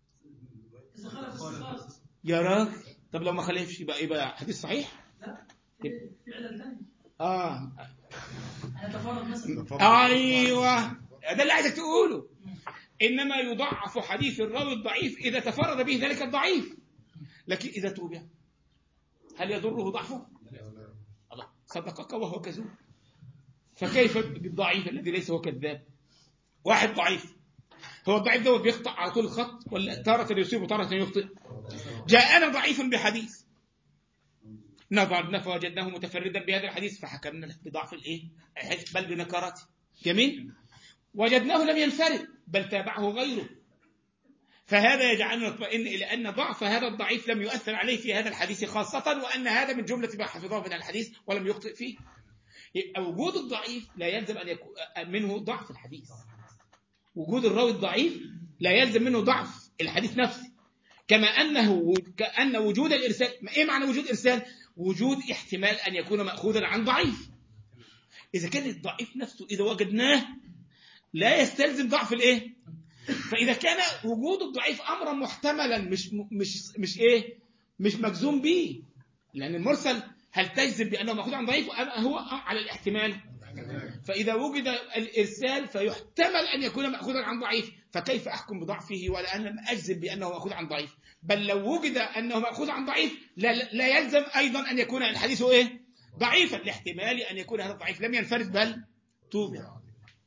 يا راجل، طب لو ما خالفش يبقى يبقى حديث صحيح؟ لا فعلا ثاني. اه هتفرض مثلا. ايوه ده اللي عايزك تقوله. انما يضعف حديث الراوي الضعيف اذا تفرد به ذلك الضعيف، لكن اذا توبع هل يضره ضعفه؟ الله صدقك وهو كذوب، فكيف بالضعيف الذي ليس هو كذاب؟ واحد ضعيف، هو الضعيف ده بيخطأ على طول الخط ولا تارة يصيب وتارة يخطئ؟ جاءنا ضعيف بحديث نظرنا فوجدناه متفردا بهذا الحديث فحكمنا له بضعف الايه الحديث بل بنكارته. جميل. وجدناه لم ينفرد بل تابعه غيره، فهذا يجعلنا نطمئن إلى أن ضعف هذا الضعيف لم يؤثر عليه في هذا الحديث خاصة، وأن هذا من جملة ما حفظه من الحديث ولم يخطئ فيه. يبقى وجود الضعيف لا يلزم أن يكون منه ضعف الحديث. وجود الراوي الضعيف لا يلزم منه ضعف الحديث نفسه، كما أنه كأن وجود الإرسال. إيه معنى وجود إرسال؟ وجود احتمال أن يكون مأخوذا عن ضعيف. إذا كان الضعيف نفسه إذا وجدناه لا يستلزم ضعف الإيه؟ فإذا كان وجود الضعيف أمرا محتملا مش مش مش إيه؟ مش مجزوم به، لأن المرسل هل تجزم بأنه مأخوذ عن ضعيف أم هو على الاحتمال؟ فإذا وجد الإرسال فيحتمل أن يكون مأخوذا عن ضعيف، فكيف أحكم بضعفه ولا أنا أجزم بأنه مأخوذ عن ضعيف؟ بل لو وجد أنه مأخوذ عن ضعيف لا, لا يلزم أيضا أن يكون الحديث إيه؟ ضعيفا، لاحتمال أن يكون هذا الضعيف لم ينفرد بل توبع.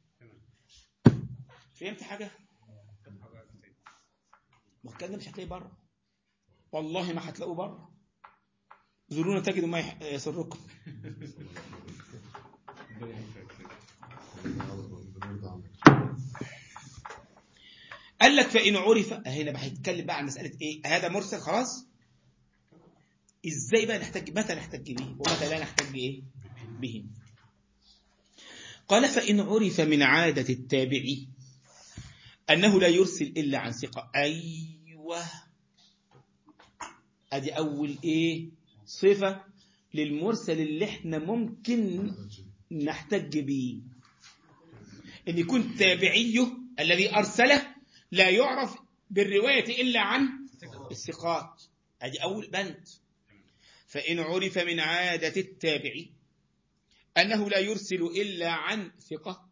فهمت حاجة؟ ما الكلام ده مش هتلاقيه بره، والله ما هتلاقوه بره. زورونا تجدوا ما يسركم. قال لك فإن عرف، هنا بقى هيتكلم بقى عن مسألة إيه؟ هذا مرسل خلاص، إزاي بقى نحتاج، متى نحتاج به ومتى لا نحتاج إيه به؟ قال فإن عرف من عادة التابعي أنه لا يرسل إلا عن ثقة. أيوة، أدي أول إيه صفة للمرسل اللي إحنا ممكن نحتاج به، إن يكون تابعيه الذي أرسله لا يعرف بالرواية إلا عن الثقات. أدي أول بند. فإن عرف من عادة التابعي أنه لا يرسل إلا عن ثقة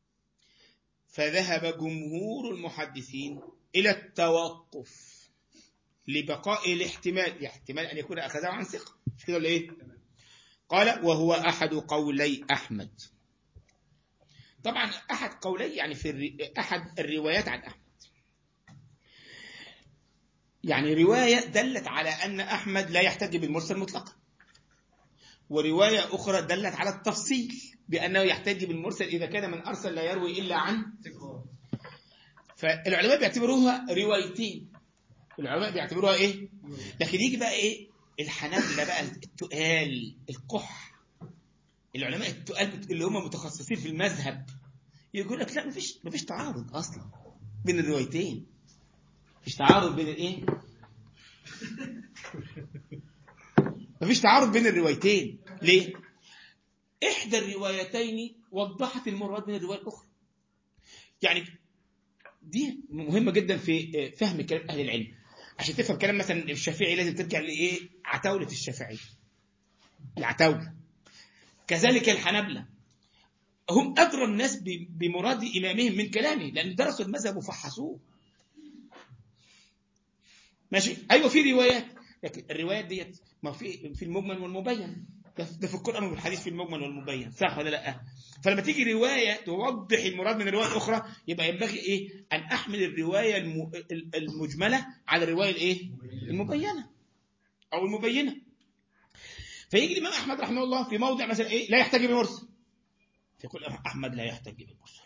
فذهب جمهور المحدثين إلى التوقف لبقاء الاحتمال، احتمال أن يكون أخذه عن ثقة، مش كده ولا إيه؟ قال وهو أحد قولي أحمد. طبعا أحد قولي يعني في الري... أحد الروايات عن أحمد، يعني رواية دلت على أن أحمد لا يحتج بالمرسل مطلقا، ورواية أخرى دلت على التفصيل بأنه يحتج بالمرسل إذا كان من أرسل لا يروي إلا عن. فالعلماء بيعتبروها روايتين، العلماء بيعتبروها إيه؟ لكن يجي بقى إيه الحنابلة بقى التقال القح، العلماء التقال اللي هم متخصصين في المذهب يقول لك لا، مفيش مفيش تعارض أصلا بين الروايتين، مفيش تعارض بين الإيه؟ مفيش تعارض بين الروايتين. ليه؟ إحدى الروايتين وضحت المراد من الرواية الأخرى. يعني دي مهمة جدا في فهم كلام أهل العلم. عشان تفهم كلام مثلا الشافعي لازم ترجع لإيه؟ عتاولة الشافعي، العتاولة. كذلك الحنابلة هم أدرى الناس بمراد إمامهم من كلامه، لأن درسوا المذهب وفحصوه. ماشي؟ أيوة في روايات، لكن الروايات ديت ما في في المجمل والمبين، ده في القرآن وفي الحديث في المجمل والمبين، صح ولا لا؟ فلما تيجي رواية توضح المراد من الرواية الأخرى يبقى ينبغي إيه؟ أن أحمل الرواية المجملة على الرواية الإيه؟ المبينة أو المبينة. فيجي الإمام أحمد رحمه الله في موضع مثلا إيه؟ لا يحتج بالمرسل، فيقول أحمد لا يحتج بالمرسل.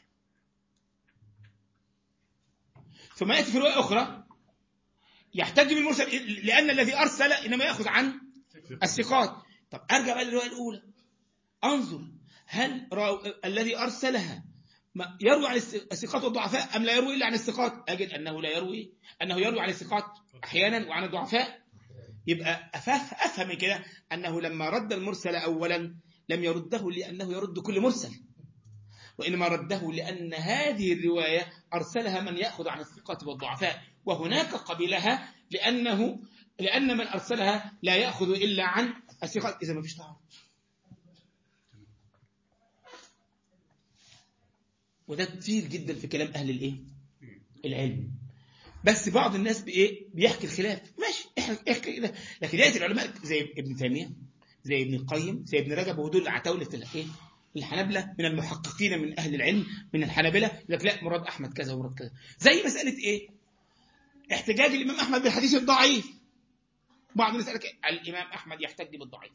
ثم يأتي في رواية أخرى يحتج بالمرسل لأن الذي أرسل إنما يأخذ عن الثقات. طب أرجع بقى للرواية الأولى، أنظر هل الذي أرسلها يروي عن الثقات والضعفاء أم لا يروي إلا عن الثقات؟ أجد أنه لا يروي، أنه يروي عن الثقات أحيانا وعن الضعفاء. يبقى أفهم كده أنه لما رد المرسل أولا لم يرده لأنه يرد كل مرسل، وإنما رده لأن هذه الرواية أرسلها من يأخذ عن الثقات والضعفاء، وهناك قبلها لأنه لأن من أرسلها لا يأخذ إلا عن الثقات. إذا ما فيش تعارض. وده كتير جدا في كلام أهل الإيه؟ العلم. بس بعض الناس بإيه؟ بيحكي الخلاف، ماشي احكي كده، لكن يأتي العلماء زي ابن تيمية زي ابن القيم زي ابن رجب ودول عتاولة الإيه؟ الحنابلة من المحققين من أهل العلم من الحنابلة، لك لا مراد أحمد كذا ومراد كذا. زي مسألة إيه؟ احتجاج الإمام أحمد بالحديث الضعيف. بعض الناس قال لك الإمام أحمد يحتج بالضعيف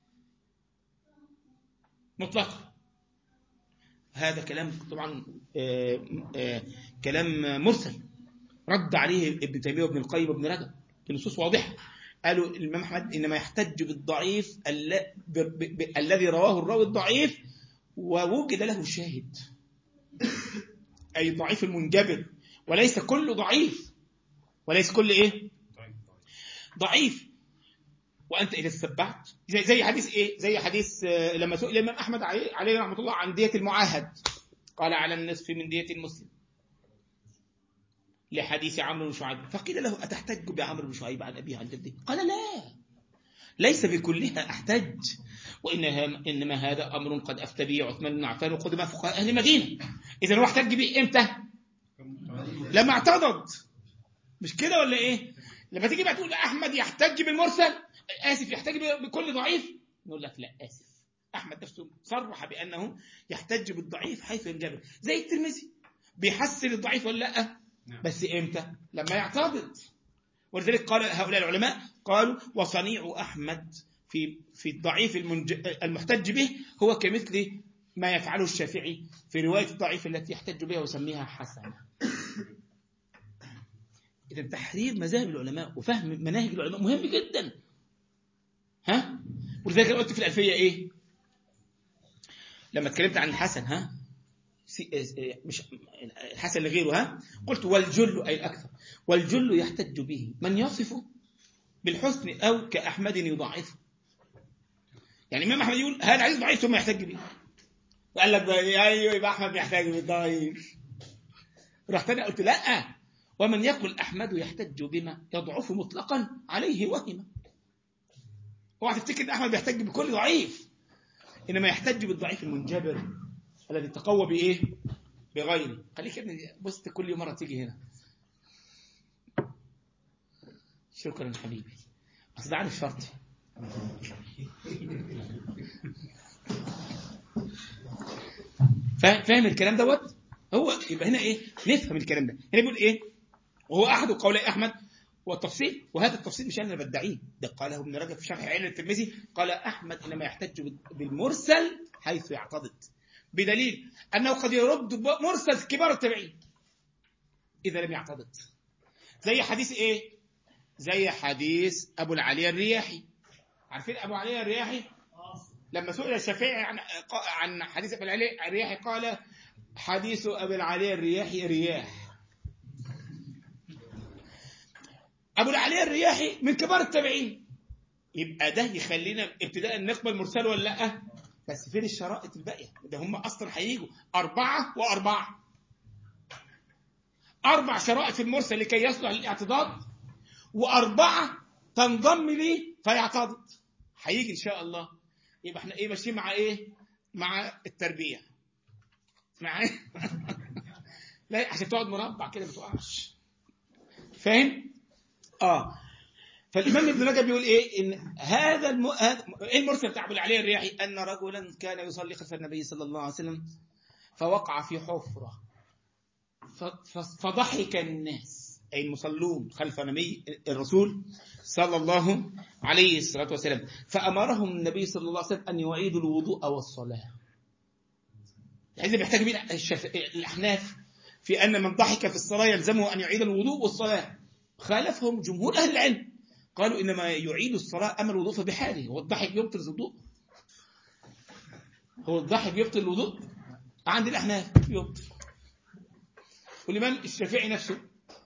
مطلقا. هذا كلام طبعا آآ آآ كلام مرسل رد عليه ابن تيمية وابن القيم وابن رجب، النصوص واضحة. قالوا الإمام أحمد إنما يحتج بالضعيف الذي رواه الراوي الضعيف ووجد له شاهد، أي ضعيف المنجبر، وليس كل ضعيف، وليس كل إيه ضعيف. وأنت إذا تتبعت زي, زي حديث إيه زي حديث لما سئل الإمام أحمد عليه رحمة الله عن دية المعاهد، قال على النصف من دية المسلم، لحديث عمرو بن شعيب. فقيل له أتحتج بعمرو بن شعيب عن أبيه عن جده؟ قال لا، ليس بكلها أحتج، وإنها إنما هذا أمر قد أفتى به عثمان بن عفان وقدم فقهاء أهل المدينة. إذا هو احتج به إمتى؟ لما اعتضد، مش كده ولا إيه؟ لما تيجي بقى تقول أحمد يحتج بالمرسل، آسف يحتج بكل ضعيف، نقول لك لا آسف، أحمد نفسه صرح بأنه يحتج بالضعيف حيث ينجبر. زي الترمذي بيحسن الضعيف ولا لا؟ بس إمتى؟ لما يعتضد. ولذلك قال هؤلاء العلماء قالوا وصنيع أحمد في في الضعيف المحتج به هو كمثل ما يفعله الشافعي في رواية الضعيف التي يحتج بها ويسميها حسنة. إذا تحرير مذاهب العلماء وفهم مناهج العلماء مهم جدا. ها؟ ولذلك قلت في الألفية إيه؟ لما اتكلمت عن الحسن، ها؟ مش الحسن لغيره، ها؟ قلت والجل أي الأكثر، والجل يحتج به من يصفه بالحسن أو كأحمد يضعفه. يعني الإمام أحمد يقول هذا الحديث ضعيف ثم يحتج به، وقال لك أيوه يبقى أحمد بيحتج بالضعيف. رحت أنا قلت لا، ومن يقول أحمد يحتج بما يضعف مطلقا عليه وهم. اوعى تفتكر ان أحمد بيحتج بكل ضعيف، إنما يحتج بالضعيف المنجبر الذي تقوى بإيه؟ بغيره. خليك ابني بص كل مرة تيجي هنا. شكرا حبيبي، أصل ده عارف شرطي. فاهم الكلام دوت؟ هو يبقى هنا إيه؟ نفهم الكلام ده. هنا بيقول إيه؟ وهو أحد قولي أحمد والتفصيل، وهذا التفصيل مش أنا بدعيه، ده قاله ابن رجب في شرح علل الترمذي، قال أحمد إنما يحتج بالمرسل حيث يعتضد، بدليل أنه قد يرد مرسل كبار التابعين إذا لم يعتضد. زي حديث إيه؟ زي حديث أبو العالية الرياحي. عارفين أبو العالية الرياحي؟ لما سئل الشافعي عن عن حديث أبو العالية الرياحي قال حديث أبو العالية الرياحي رياح. أبو العالية الرياحي من كبار التابعين، يبقى ده يخلينا ابتداء نقبل مرسل ولا لا؟ بس فين الشرائط الباقية؟ ده هم أصلا هيجوا أربعة وأربعة أربع شرائط في المرسل لكي يصلح للاعتضاد، وأربعة تنضم ليه فيعتضد. هيجي إن شاء الله. يبقى احنا إيه ماشيين مع إيه؟ مع التربية، مع إيه؟ لا عشان تقعد مربع كده ما تقعش. فاهم؟ آه فالإمام ابن رجب بيقول إيه؟ إن هذا الم... إيه المرسل بتاع أبو العالية الرياحي؟ أن رجلا كان يصلي خلف النبي صلى الله عليه وسلم فوقع في حفرة ف... فضحك الناس، أي المصلون خلف النبي الرسول صلى الله عليه الصلاة والسلام، فأمرهم النبي صلى الله عليه وسلم أن يعيدوا الوضوء والصلاة. يعني بيحتاج بين الشف... الأحناف في أن من ضحك في الصلاة يلزمه أن يعيد الوضوء والصلاة. خالفهم جمهور أهل العلم، قالوا إنما يعيد الصلاة أما الوضوء فبحاله. هو الضحك يبطل الوضوء؟ هو الضحك يبطل الوضوء؟ عند الأحناف يبطل. والإمام الشافعي نفسه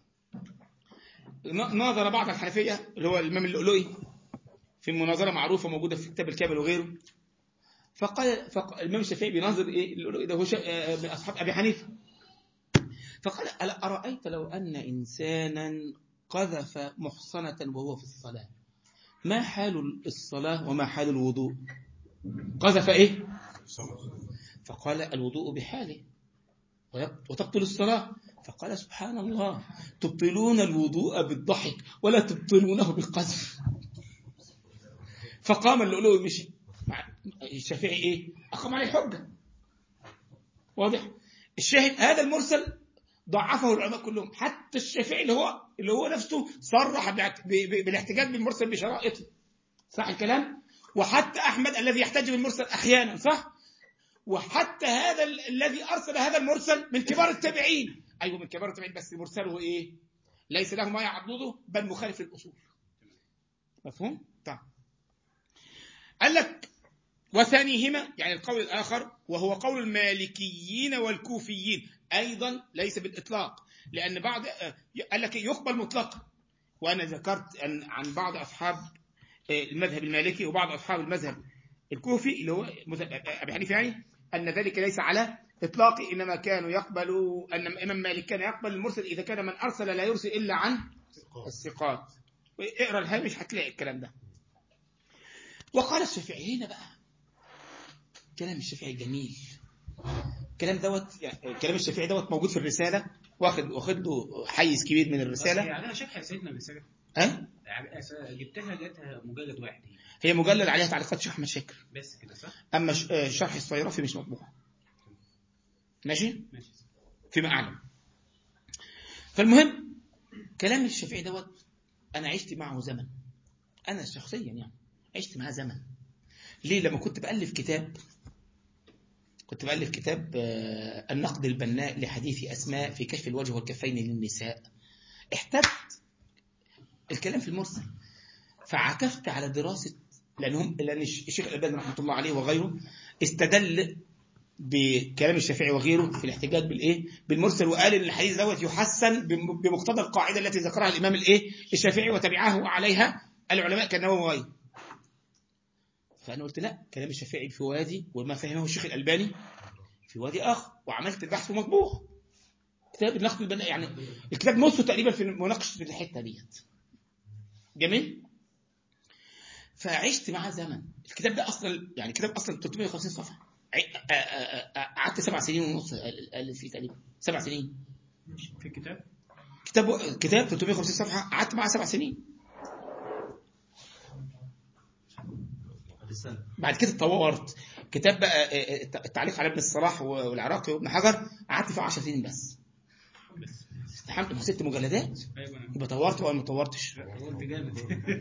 ناظر بعض الحنفية اللي هو الإمام اللؤلؤي في مناظرة معروفة موجودة في كتاب الكامل وغيره، فقال, فقال الإمام الشافعي بيناظر إيه اللؤلؤي ده، هو من أصحاب أبي حنيفة، فقال ألا أرأيت لو أن إنسانا قذف محصنة وهو في الصلاة، ما حال الصلاة وما حال الوضوء؟ قذف إيه؟ فقال الوضوء بحاله وتبطل الصلاة. فقال سبحان الله، تبطلون الوضوء بالضحك ولا تبطلونه بالقذف. فقام اللؤلؤي مشي. الشافعي إيه؟ أقام عليه حجة. واضح؟ الشاهد هذا المرسل ضعفه العلماء كلهم، حتى الشافعي اللي هو اللي هو نفسه صرح باعت- ب- ب- بالاحتجاج بالمرسل بشرائطه. صح الكلام؟ وحتى أحمد الذي يحتج بالمرسل أحيانا، صح؟ وحتى هذا ال- الذي أرسل هذا المرسل من كبار التابعين، أيوه من كبار التابعين، بس مرسله إيه؟ ليس له ما يعضده بل مخالف للأصول. مفهوم؟ طيب. قال لك وثانيهما يعني القول الآخر وهو قول المالكيين والكوفيين أيضا ليس بالإطلاق، لأن بعض قال لك يقبل مطلقا، وأنا ذكرت أن عن بعض أصحاب المذهب المالكي وبعض أصحاب المذهب الكوفي اللي هو أبي حنيفة يعني أن ذلك ليس على إطلاقه، إنما كانوا يقبلوا أن الإمام مالك كان يقبل المرسل إذا كان من أرسل لا يرسل إلا عن الثقات. اقرأ الهامش هتلاقي الكلام ده. وقال الشافعي هنا بقى كلام الشافعي جميل. كلام دوت يعني كلام الشافعي دوت موجود في الرسالة، واخد واخد له حيز كبير من الرسالة. يعني انا شرح سيدنا الرسالة أه؟ جبتها لقيتها مجلد واحد هي. هي مجلد عليها تعليقات شيخ أحمد شاكر بس كده صح؟ أما ش- آه، شرح الصيرفي مش مطبوع. ماشي؟ ماشي. فيما أعلم. فالمهم كلام الشافعي دوت أنا عشت معه زمن، أنا شخصيا يعني عشت معه زمن. ليه؟ لما كنت بألف كتاب كنت بألف كتاب آه، النقد البناء لحديث أسماء في كشف الوجه والكفين للنساء، احتجت الكلام في المرسل، فعكفت على دراسة، لأنهم لأن الشيخ الألباني رحمة الله عليه وغيره استدل بكلام الشافعي وغيره في الاحتجاج بالايه بالمرسل، وقال ان الحديث دوت يحسن بمقتضى القاعده التي ذكرها الامام الايه الشافعي وتبعه عليها العلماء كالنووي وغيره. فانا قلت لا، كلام الشافعي في وادي وما فهمه الشيخ الالباني في وادي اخر، وعملت البحث ومطبوع كتاب النقد البناء، يعني الكتاب نصه تقريبا في مناقشه الحته ديت. جميل. فعشت معاه زمن. الكتاب ده اصلا يعني كتاب اصلا ثلاثمائة وخمسين صفحه، قعدت سبع سنين ونص ألف فيه تقريبا، سبع سنين في الكتاب كتاب كتاب ثلاثمائة وخمسين صفحة، قعدت معاه سبع سنين. بعد كده اتطورت كتاب بقى التعليق على ابن الصلاح والعراقي وابن حجر، قعدت فيه عشر سنين بس. بس استحملت ست مجلدات. ايوه يبقى طورت ولا ما طورتش؟ قلت جامد.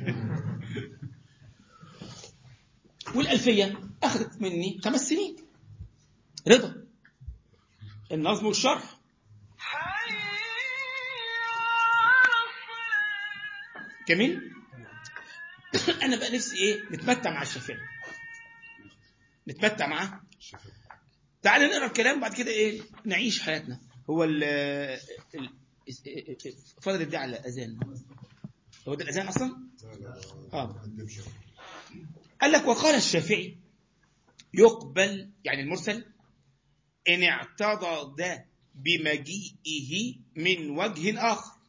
والألفية أخذت مني خمس سنين رضا، النظم والشرح. جميل. أنا بقى نفسي إيه نتمتع مع الشافعي، نتمتع معاه. تعال نقرأ الكلام بعد كده إيه نعيش حياتنا. هو ال ال فضل الدعاء على الأذان، هو ده الأذان أصلا؟ آه. قال لك وقال الشافعي يقبل يعني المرسل إن اعتضد بمجيئه من وجه آخر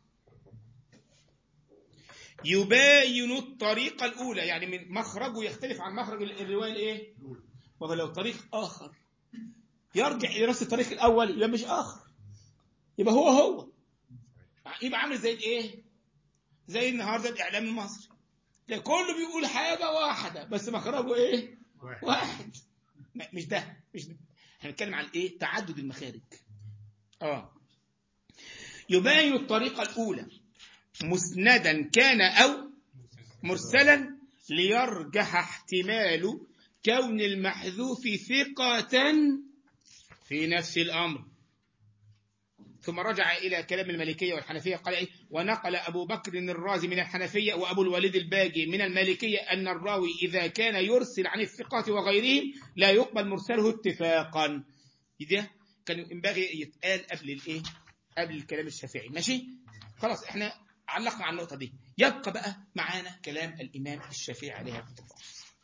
يباين الطريقة الأولى، يعني من مخرجه يختلف عن مخرج الرواية الإيه؟ وهو لو طريق آخر يرجع إلى نفس الطريق الأول يبقى مش آخر، يبقى هو هو، يبقى عامل زي الإيه؟ زي النهاردة الإعلام المصري كله بيقول حاجة واحدة بس مخرجه إيه؟ واحد, واحد. مش ده مش ده. هنتكلم عن إيه؟ تعدد المخارج. آه يباين الطريقة الأولى مسندا كان أو مرسلا ليرجح احتمال كون المحذوف ثقة في نفس الأمر. ثم رجع إلى كلام المالكية والحنفية قال إيه؟ ونقل أبو بكر الرازي من الحنفية وأبو الوليد الباجي من المالكية أن الراوي إذا كان يرسل عن الثقات وغيرهم لا يقبل مرسله اتفاقا. ده كان ينبغي يتقال قبل الإيه؟ قبل الكلام الشافعي. ماشي؟ خلاص احنا علقنا على النقطة دي. يبقى بقى معانا كلام الإمام الشافعي عليه رحمة الله.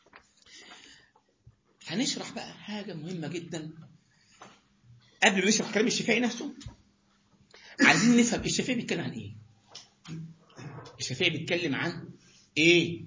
هنشرح بقى حاجة مهمة جدا قبل ما نشرح كلام الشافعي نفسه. عايزين نفهم الشافعي بيتكلم عن ايه. الشافعي بيتكلم عن ايه؟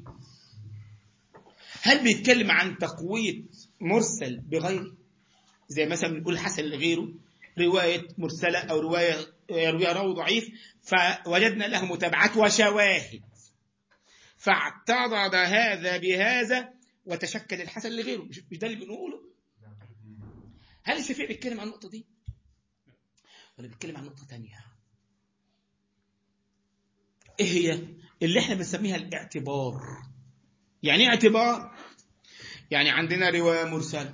هل بيتكلم عن تقوية مرسل بغيره زي مثلا بنقول حسن لغيره، رواية مرسلة أو رواية رواية راوي ضعيف فوجدنا له متابعات وشواهد فاعتضد هذا بهذا وتشكل الحسن لغيره، مش ده اللي بنقوله؟ هل الشافعي بيتكلم عن النقطة دي ولا بيتكلم عن نقطة تانية؟ ايه هي؟ اللي احنا بنسميها الاعتبار. يعني ايه اعتبار؟ يعني عندنا رواية مرسلة،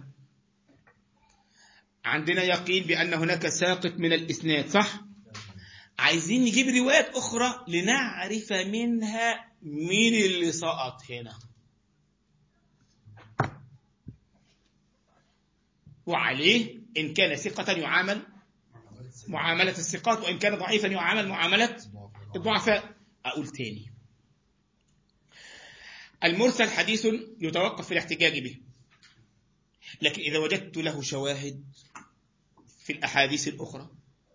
عندنا يقين بأن هناك ساقط من الإسناد، صح؟ عايزين نجيب روايات أخرى لنعرف منها مين اللي سقط هنا، وعليه إن كان ثقة يعامل معاملة الثقات، وإن كان ضعيفا يعامل معاملة الضعفاء. أقول تاني، المرسل حديث يتوقف في الاحتجاج به، لكن إذا وجدت له شواهد في الأحاديث الأخرى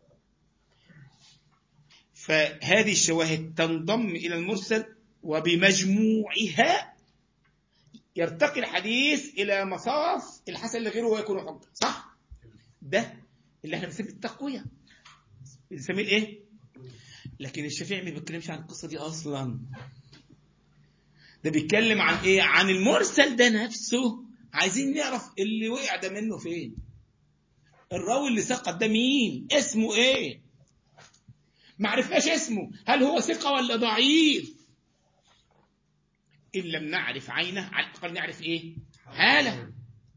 فهذه الشواهد تنضم إلى المرسل، وبمجموعها يرتقي الحديث إلى مصاف الحسن لغيره ويكون حجة، صح؟ ده اللي احنا بنسميه التقوية، بنسميه ايه؟ لكن الشافعي ما بيتكلمش عن القصة دي أصلا، ده بيتكلم عن ايه؟ عن المرسل ده نفسه. عايزين نعرف اللي وقع ده منه فين، الراوي اللي سقط ده مين، اسمه ايه؟ ما عرفناش اسمه، هل هو ثقة ولا ضعيف؟ إن لم نعرف عينه على الأقل نعرف إيه؟ حاله.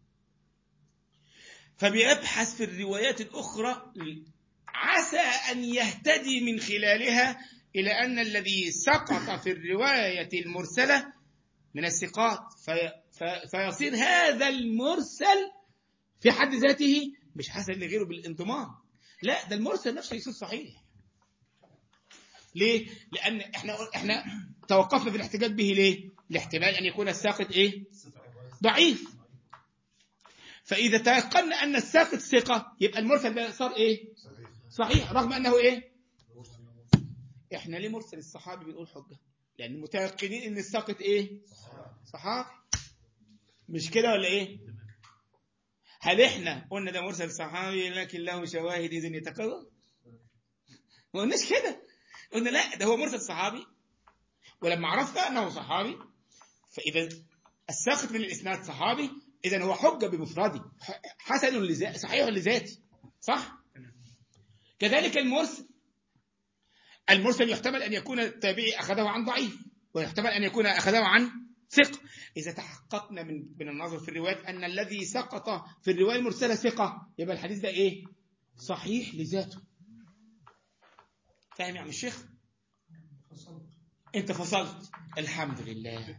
فبيبحث في الروايات الأخرى عسى أن يهتدي من خلالها إلى أن الذي سقط في الرواية المرسلة من الثقات، في في فيصير هذا المرسل في حد ذاته مش حسن لغيره بالانضمام، لا، ده المرسل نفسه يصير صحيح. ليه؟ لأن احنا احنا توقفنا في الاحتجاج به ليه؟ لاحتمال أن يكون الساقط إيه؟ ضعيف. فإذا تيقنا أن الساقط ثقة يبقى المرسل ده صار إيه؟ صحيح، رغم أنه إيه؟ احنا ليه مرسل الصحابي بنقول حجة؟ لأن متيقنين أن الساقط إيه؟ صحابي. مش كده ولا إيه؟ هل احنا قلنا ده مرسل صحابي لكن له شواهد إذن يتكرر؟ ما قلناش كده، قلنا لا، ده هو مرسل صحابي، ولما عرفنا أنه صحابي فإذا الساقط من الإسناد صحابي، إذن هو حجة بمفرده، حسن لذاتي، صحيح لذاتي، صح؟ كذلك المرسل، المرسل يحتمل أن يكون التابعي أخذه عن ضعيف، ويحتمل أن يكون أخذه عن ثقة. إذا تحققنا من من النظر في الروايات أن الذي سقط في الرواية المرسلة ثقة، يبقى الحديث ده إيه؟ صحيح لذاته. فاهم يا عم الشيخ؟ أنت فصلت، الحمد لله.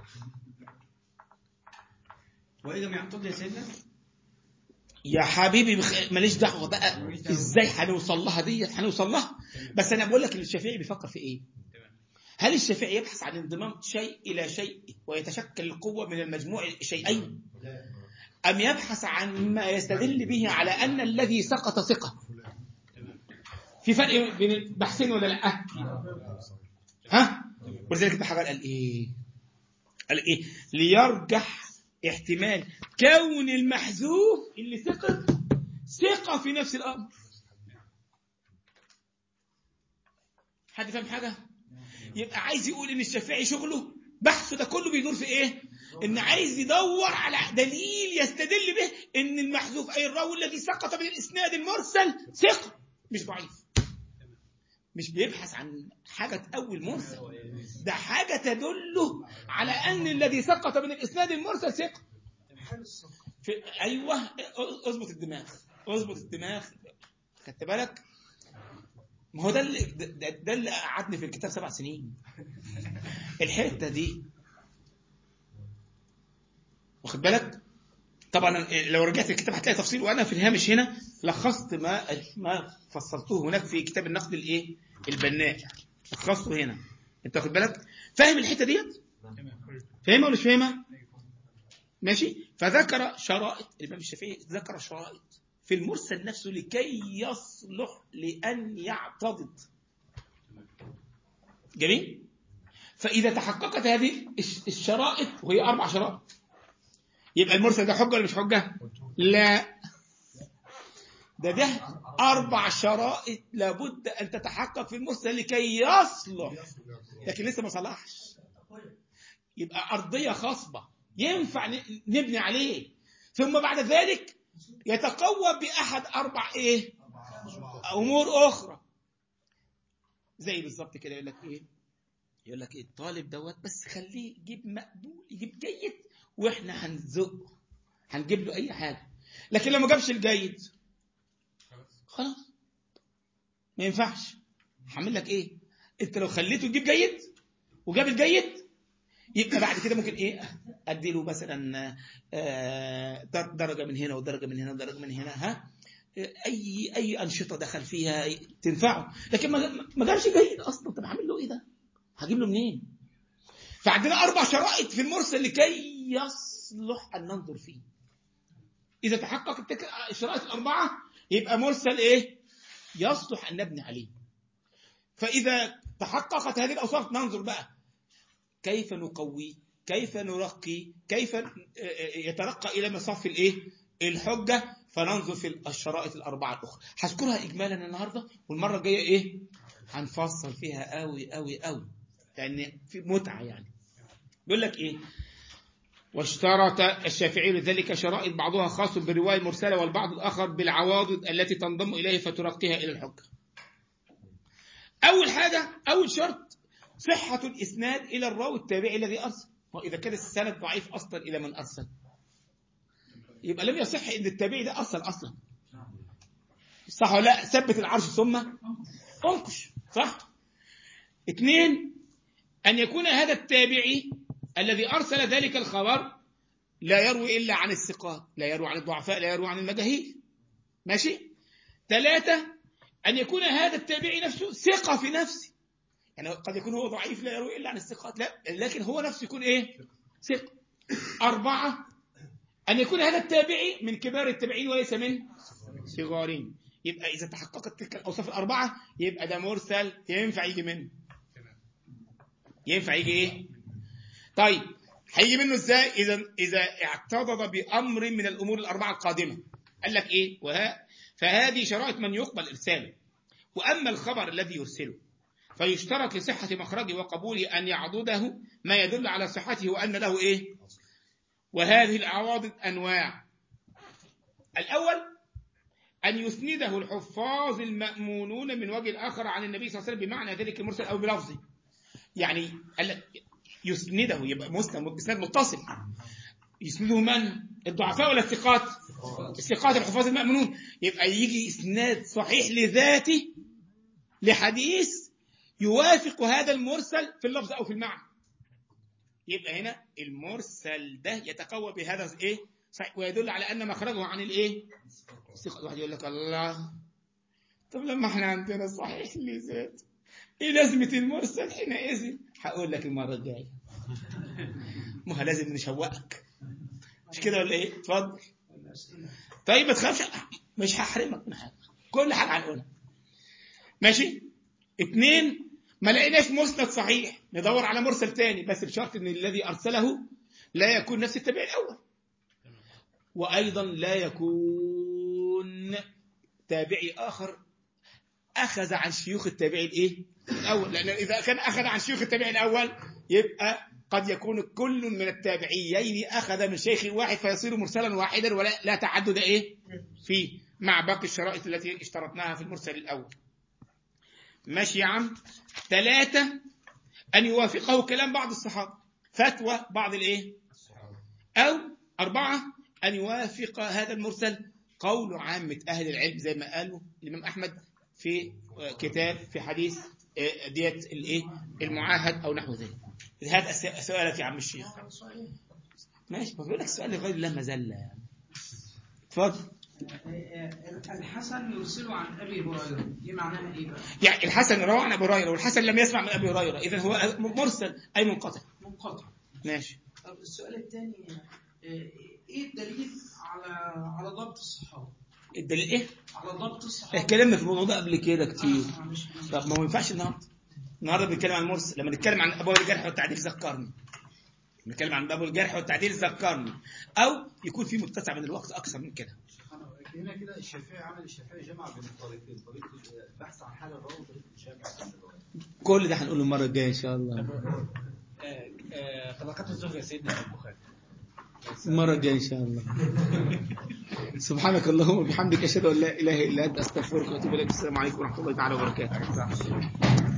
وإذا ما يعتقد يا سيدنا يا حبيبي بخ... ماليش دعوه بقى ازاي هنوصل لها ديت، هنوصل لها. بس انا بقول لك الشافعي بيفكر في ايه؟ هل الشافعي يبحث عن انضمام شيء الى شيء ويتشكل القوه من المجموع شيئين، ام يبحث عن ما يستدل به على ان الذي سقط ثقه؟ في فرق بين البحثين ولا لا؟ ها؟ ولذلك ابن حجر قال ايه؟ قال ايه؟ ليرجح احتمال كون المحذوف اللي سقط ثقة في نفس الأمر. حد فاهم حاجة؟ يبقى عايز يقول إن الشافعي شغله بحثه ده كله بيدور في إيه؟ إن عايز يدور على دليل يستدل به إن المحذوف أي الراوي الذي سقط من الإسناد المرسل ثقة مش ضعيف. مش بيبحث عن حاجة تقوي مرسل، ده حاجة تدله على أن الذي سقط من الإسناد المرسل ثقة. في أيوة، اظبط الدماغ، اظبط الدماغ، خدت بالك؟ ما هو ده اللي ده, ده اللي قعدني في الكتاب سبع سنين الحتة دي، واخد بالك؟ طبعا لو رجعت الكتاب هتلاقي تفصيل، وانا في الهامش هنا لخصت ما ما فصلته هناك في كتاب النقد الايه البناء، لخصته هنا. انت واخد بالك؟ فاهم الحته ديت؟ فاهمها ولا مش فاهمها؟ ماشي. فذكر شرائط الامام الشافعي، ذكر شرائط في المرسل نفسه لكي يصلح لان يعتضد. جميل. فاذا تحققت هذه الشرائط، وهي اربع شرائط، يبقى المرسل ده حجة ولا مش حجة؟ لا، ده ده أربع شرائط لابد أن تتحقق في المرسل لكي يصلح، لكن لسه ما صلحش. يبقى أرضية خصبة ينفع نبني عليه، ثم بعد ذلك يتقوى بأحد أربع إيه؟ أمور أخرى. زي بالضبط كده يقول لك إيه؟ يقول لك إيه الطالب دوت بس خليه يجيب مقبول يجيب جيد واحنا هنزقه هنجيب له اي حاجه. لكن لو ما جابش الجيد خلاص ما ينفعش. هعمل لك ايه؟ انت لو خليته يجيب جيد وجاب الجيد يبقى بعد كده ممكن ايه ادي له مثلا آه درجه من هنا ودرجه من هنا ودرجه من هنا ها اي اي انشطه دخل فيها تنفعه. لكن ما ما جابش جيد اصلا. طب هعمل له ايه ده؟ هجيب له منين؟ فعندنا اربع شرائط في المرسل لكي يصلح ان ننظر فيه. اذا تحققت الشرائط الاربعه يبقى مرسل ايه يصلح ان نبني عليه. فاذا تحققت هذه الاوصاف ننظر بقى كيف نقوي، كيف نرقي، كيف يترقى الى مصاف الايه الحجه. فننظر في الشرائط الاربعه الاخرى. هذكرها اجمالا النهارده والمره الجايه ايه هنفصل فيها قوي قوي قوي لان في متعه. يعني بيقول لك ايه واشترط الشافعي لذلك شرائط بعضها خاص بالروايه المرسله والبعض الاخر بالعواضد التي تنضم اليه فترقيها الى الحجه. اول حاجه اول شرط صحه الاسناد الى الراوي التابعي الذي ارسل. واذا كان السند ضعيف اصلا الى من ارسل يبقى لم يصح ان التابعي ده ارسل اصلا. صح ولا لا؟ ثبت العرش ثم انقش. صح. اثنين ان يكون هذا التابعي الذي ارسل ذلك الخبر لا يروي الا عن الثقات، لا يروي عن الضعفاء، لا يروي عن المجاهيل. ماشي. ثلاثه ان يكون هذا التابعي نفسه ثقه في نفسه. يعني قد يكون هو ضعيف لا يروي الا عن الثقات، لا لكن هو نفسه يكون ايه ثقه. اربعه ان يكون هذا التابعي من كبار التابعين وليس من صغارين. يبقى اذا تحققت تلك الاوصاف الاربعه يبقى ده مرسل ينفع يجي منه. ينفع يجي ايه؟ طيب هيجي منه ازاي؟ اذا اذا اعتضد بامر من الامور الاربعه القادمه. قال لك ايه؟ وها فهذه شرائط من يقبل ارساله. واما الخبر الذي يرسله فيشترط لصحه مخرجه وقبوله ان يعضده ما يدل على صحته وان له ايه؟ وهذه العواضد انواع. الاول ان يسنده الحفاظ المامونون من وجه اخر عن النبي صلى الله عليه وسلم بمعنى ذلك المرسل او بلفظه. يعني يسنده يبقى مسند اسناد متصل. يسنده من؟ الضعفاء ولا الثقات؟ الثقات الحفاظ المأمونون. يبقى يجي اسناد صحيح لذاته لحديث يوافق هذا المرسل في اللفظ او في المعنى. يبقى هنا المرسل ده يتقوى بهذا ايه صحيح ويدل على ان مخرجه عن الايه الثقات. واحد يقول لك الله طب لما احنا عندنا صحيح لذاته ايه لازمه المرسل حينئذ؟ هقول لك المره الجايه. ما لازم نشوقك مش كده ولا ايه؟ اتفضل. طيب ما تخافش مش هحرمك من حاجه كل حاجه هنقولها. ماشي. اثنين ما لقيناش مسند صحيح ندور على مرسل تاني بس بشرط ان الذي ارسله لا يكون نفس التابعي الاول. وايضا لا يكون تابعي اخر اخذ عن شيوخ التابعي الايه الاول. لان اذا كان اخذ عن شيوخ التابعي الاول يبقى قد يكون كل من التابعيين اخذ من شيخ واحد فيصير مرسلا واحدا ولا لا تعدد ايه فيه مع باقي الشرائط التي اشترطناها في المرسل الاول. ماشي يا عم. ثلاثة ان يوافقه كلام بعض الصحابه فتوى بعض الايه او اربعة ان يوافق هذا المرسل قول عامة اهل العلم زي ما قالوا الامام احمد في كتاب في حديث ديت الايه المعاهد او نحو ذلك. هذا سؤالك يا عم الشيخ. ماشي بقول لك السؤال لغير الله مزله يعني. اتفضل. الحسن يرسل عن ابي هريره دي معناها ايه بقى؟ يعني الحسن روى عن ابي هريره والحسن لم يسمع من ابي هريره اذا هو مرسل اي منقطع. منقطع. ماشي. طب السؤال الثاني ايه الدليل على على ضبط الصحابه؟ الدليل ايه؟ على ضبط الصحابه. اتكلمنا في الموضوع ده قبل كده كتير. آه طب ما هو ينفعش النهارده. النهارده بنتكلم عن المرسل. لما نتكلم عن ابواب الجرح والتعديل ذكرني. نتكلم عن باب الجرح والتعديل ذكرني او يكون في متسع من الوقت اكثر من كده. هنا كده الشافعي عمل الشافعي جمع بين الطريقين طريقه البحث عن حال الراوي وطريقه الجامع. كل ده هنقوله المره الجايه ان شاء الله. طبقات الزهد يا سيدنا في البخاري المره الجايه ان شاء الله. سبحانك اللهم وبحمدك اشهد ان لا اله الا انت استغفرك واتوب اليك. السلام عليكم ورحمه الله تعالى وبركاته.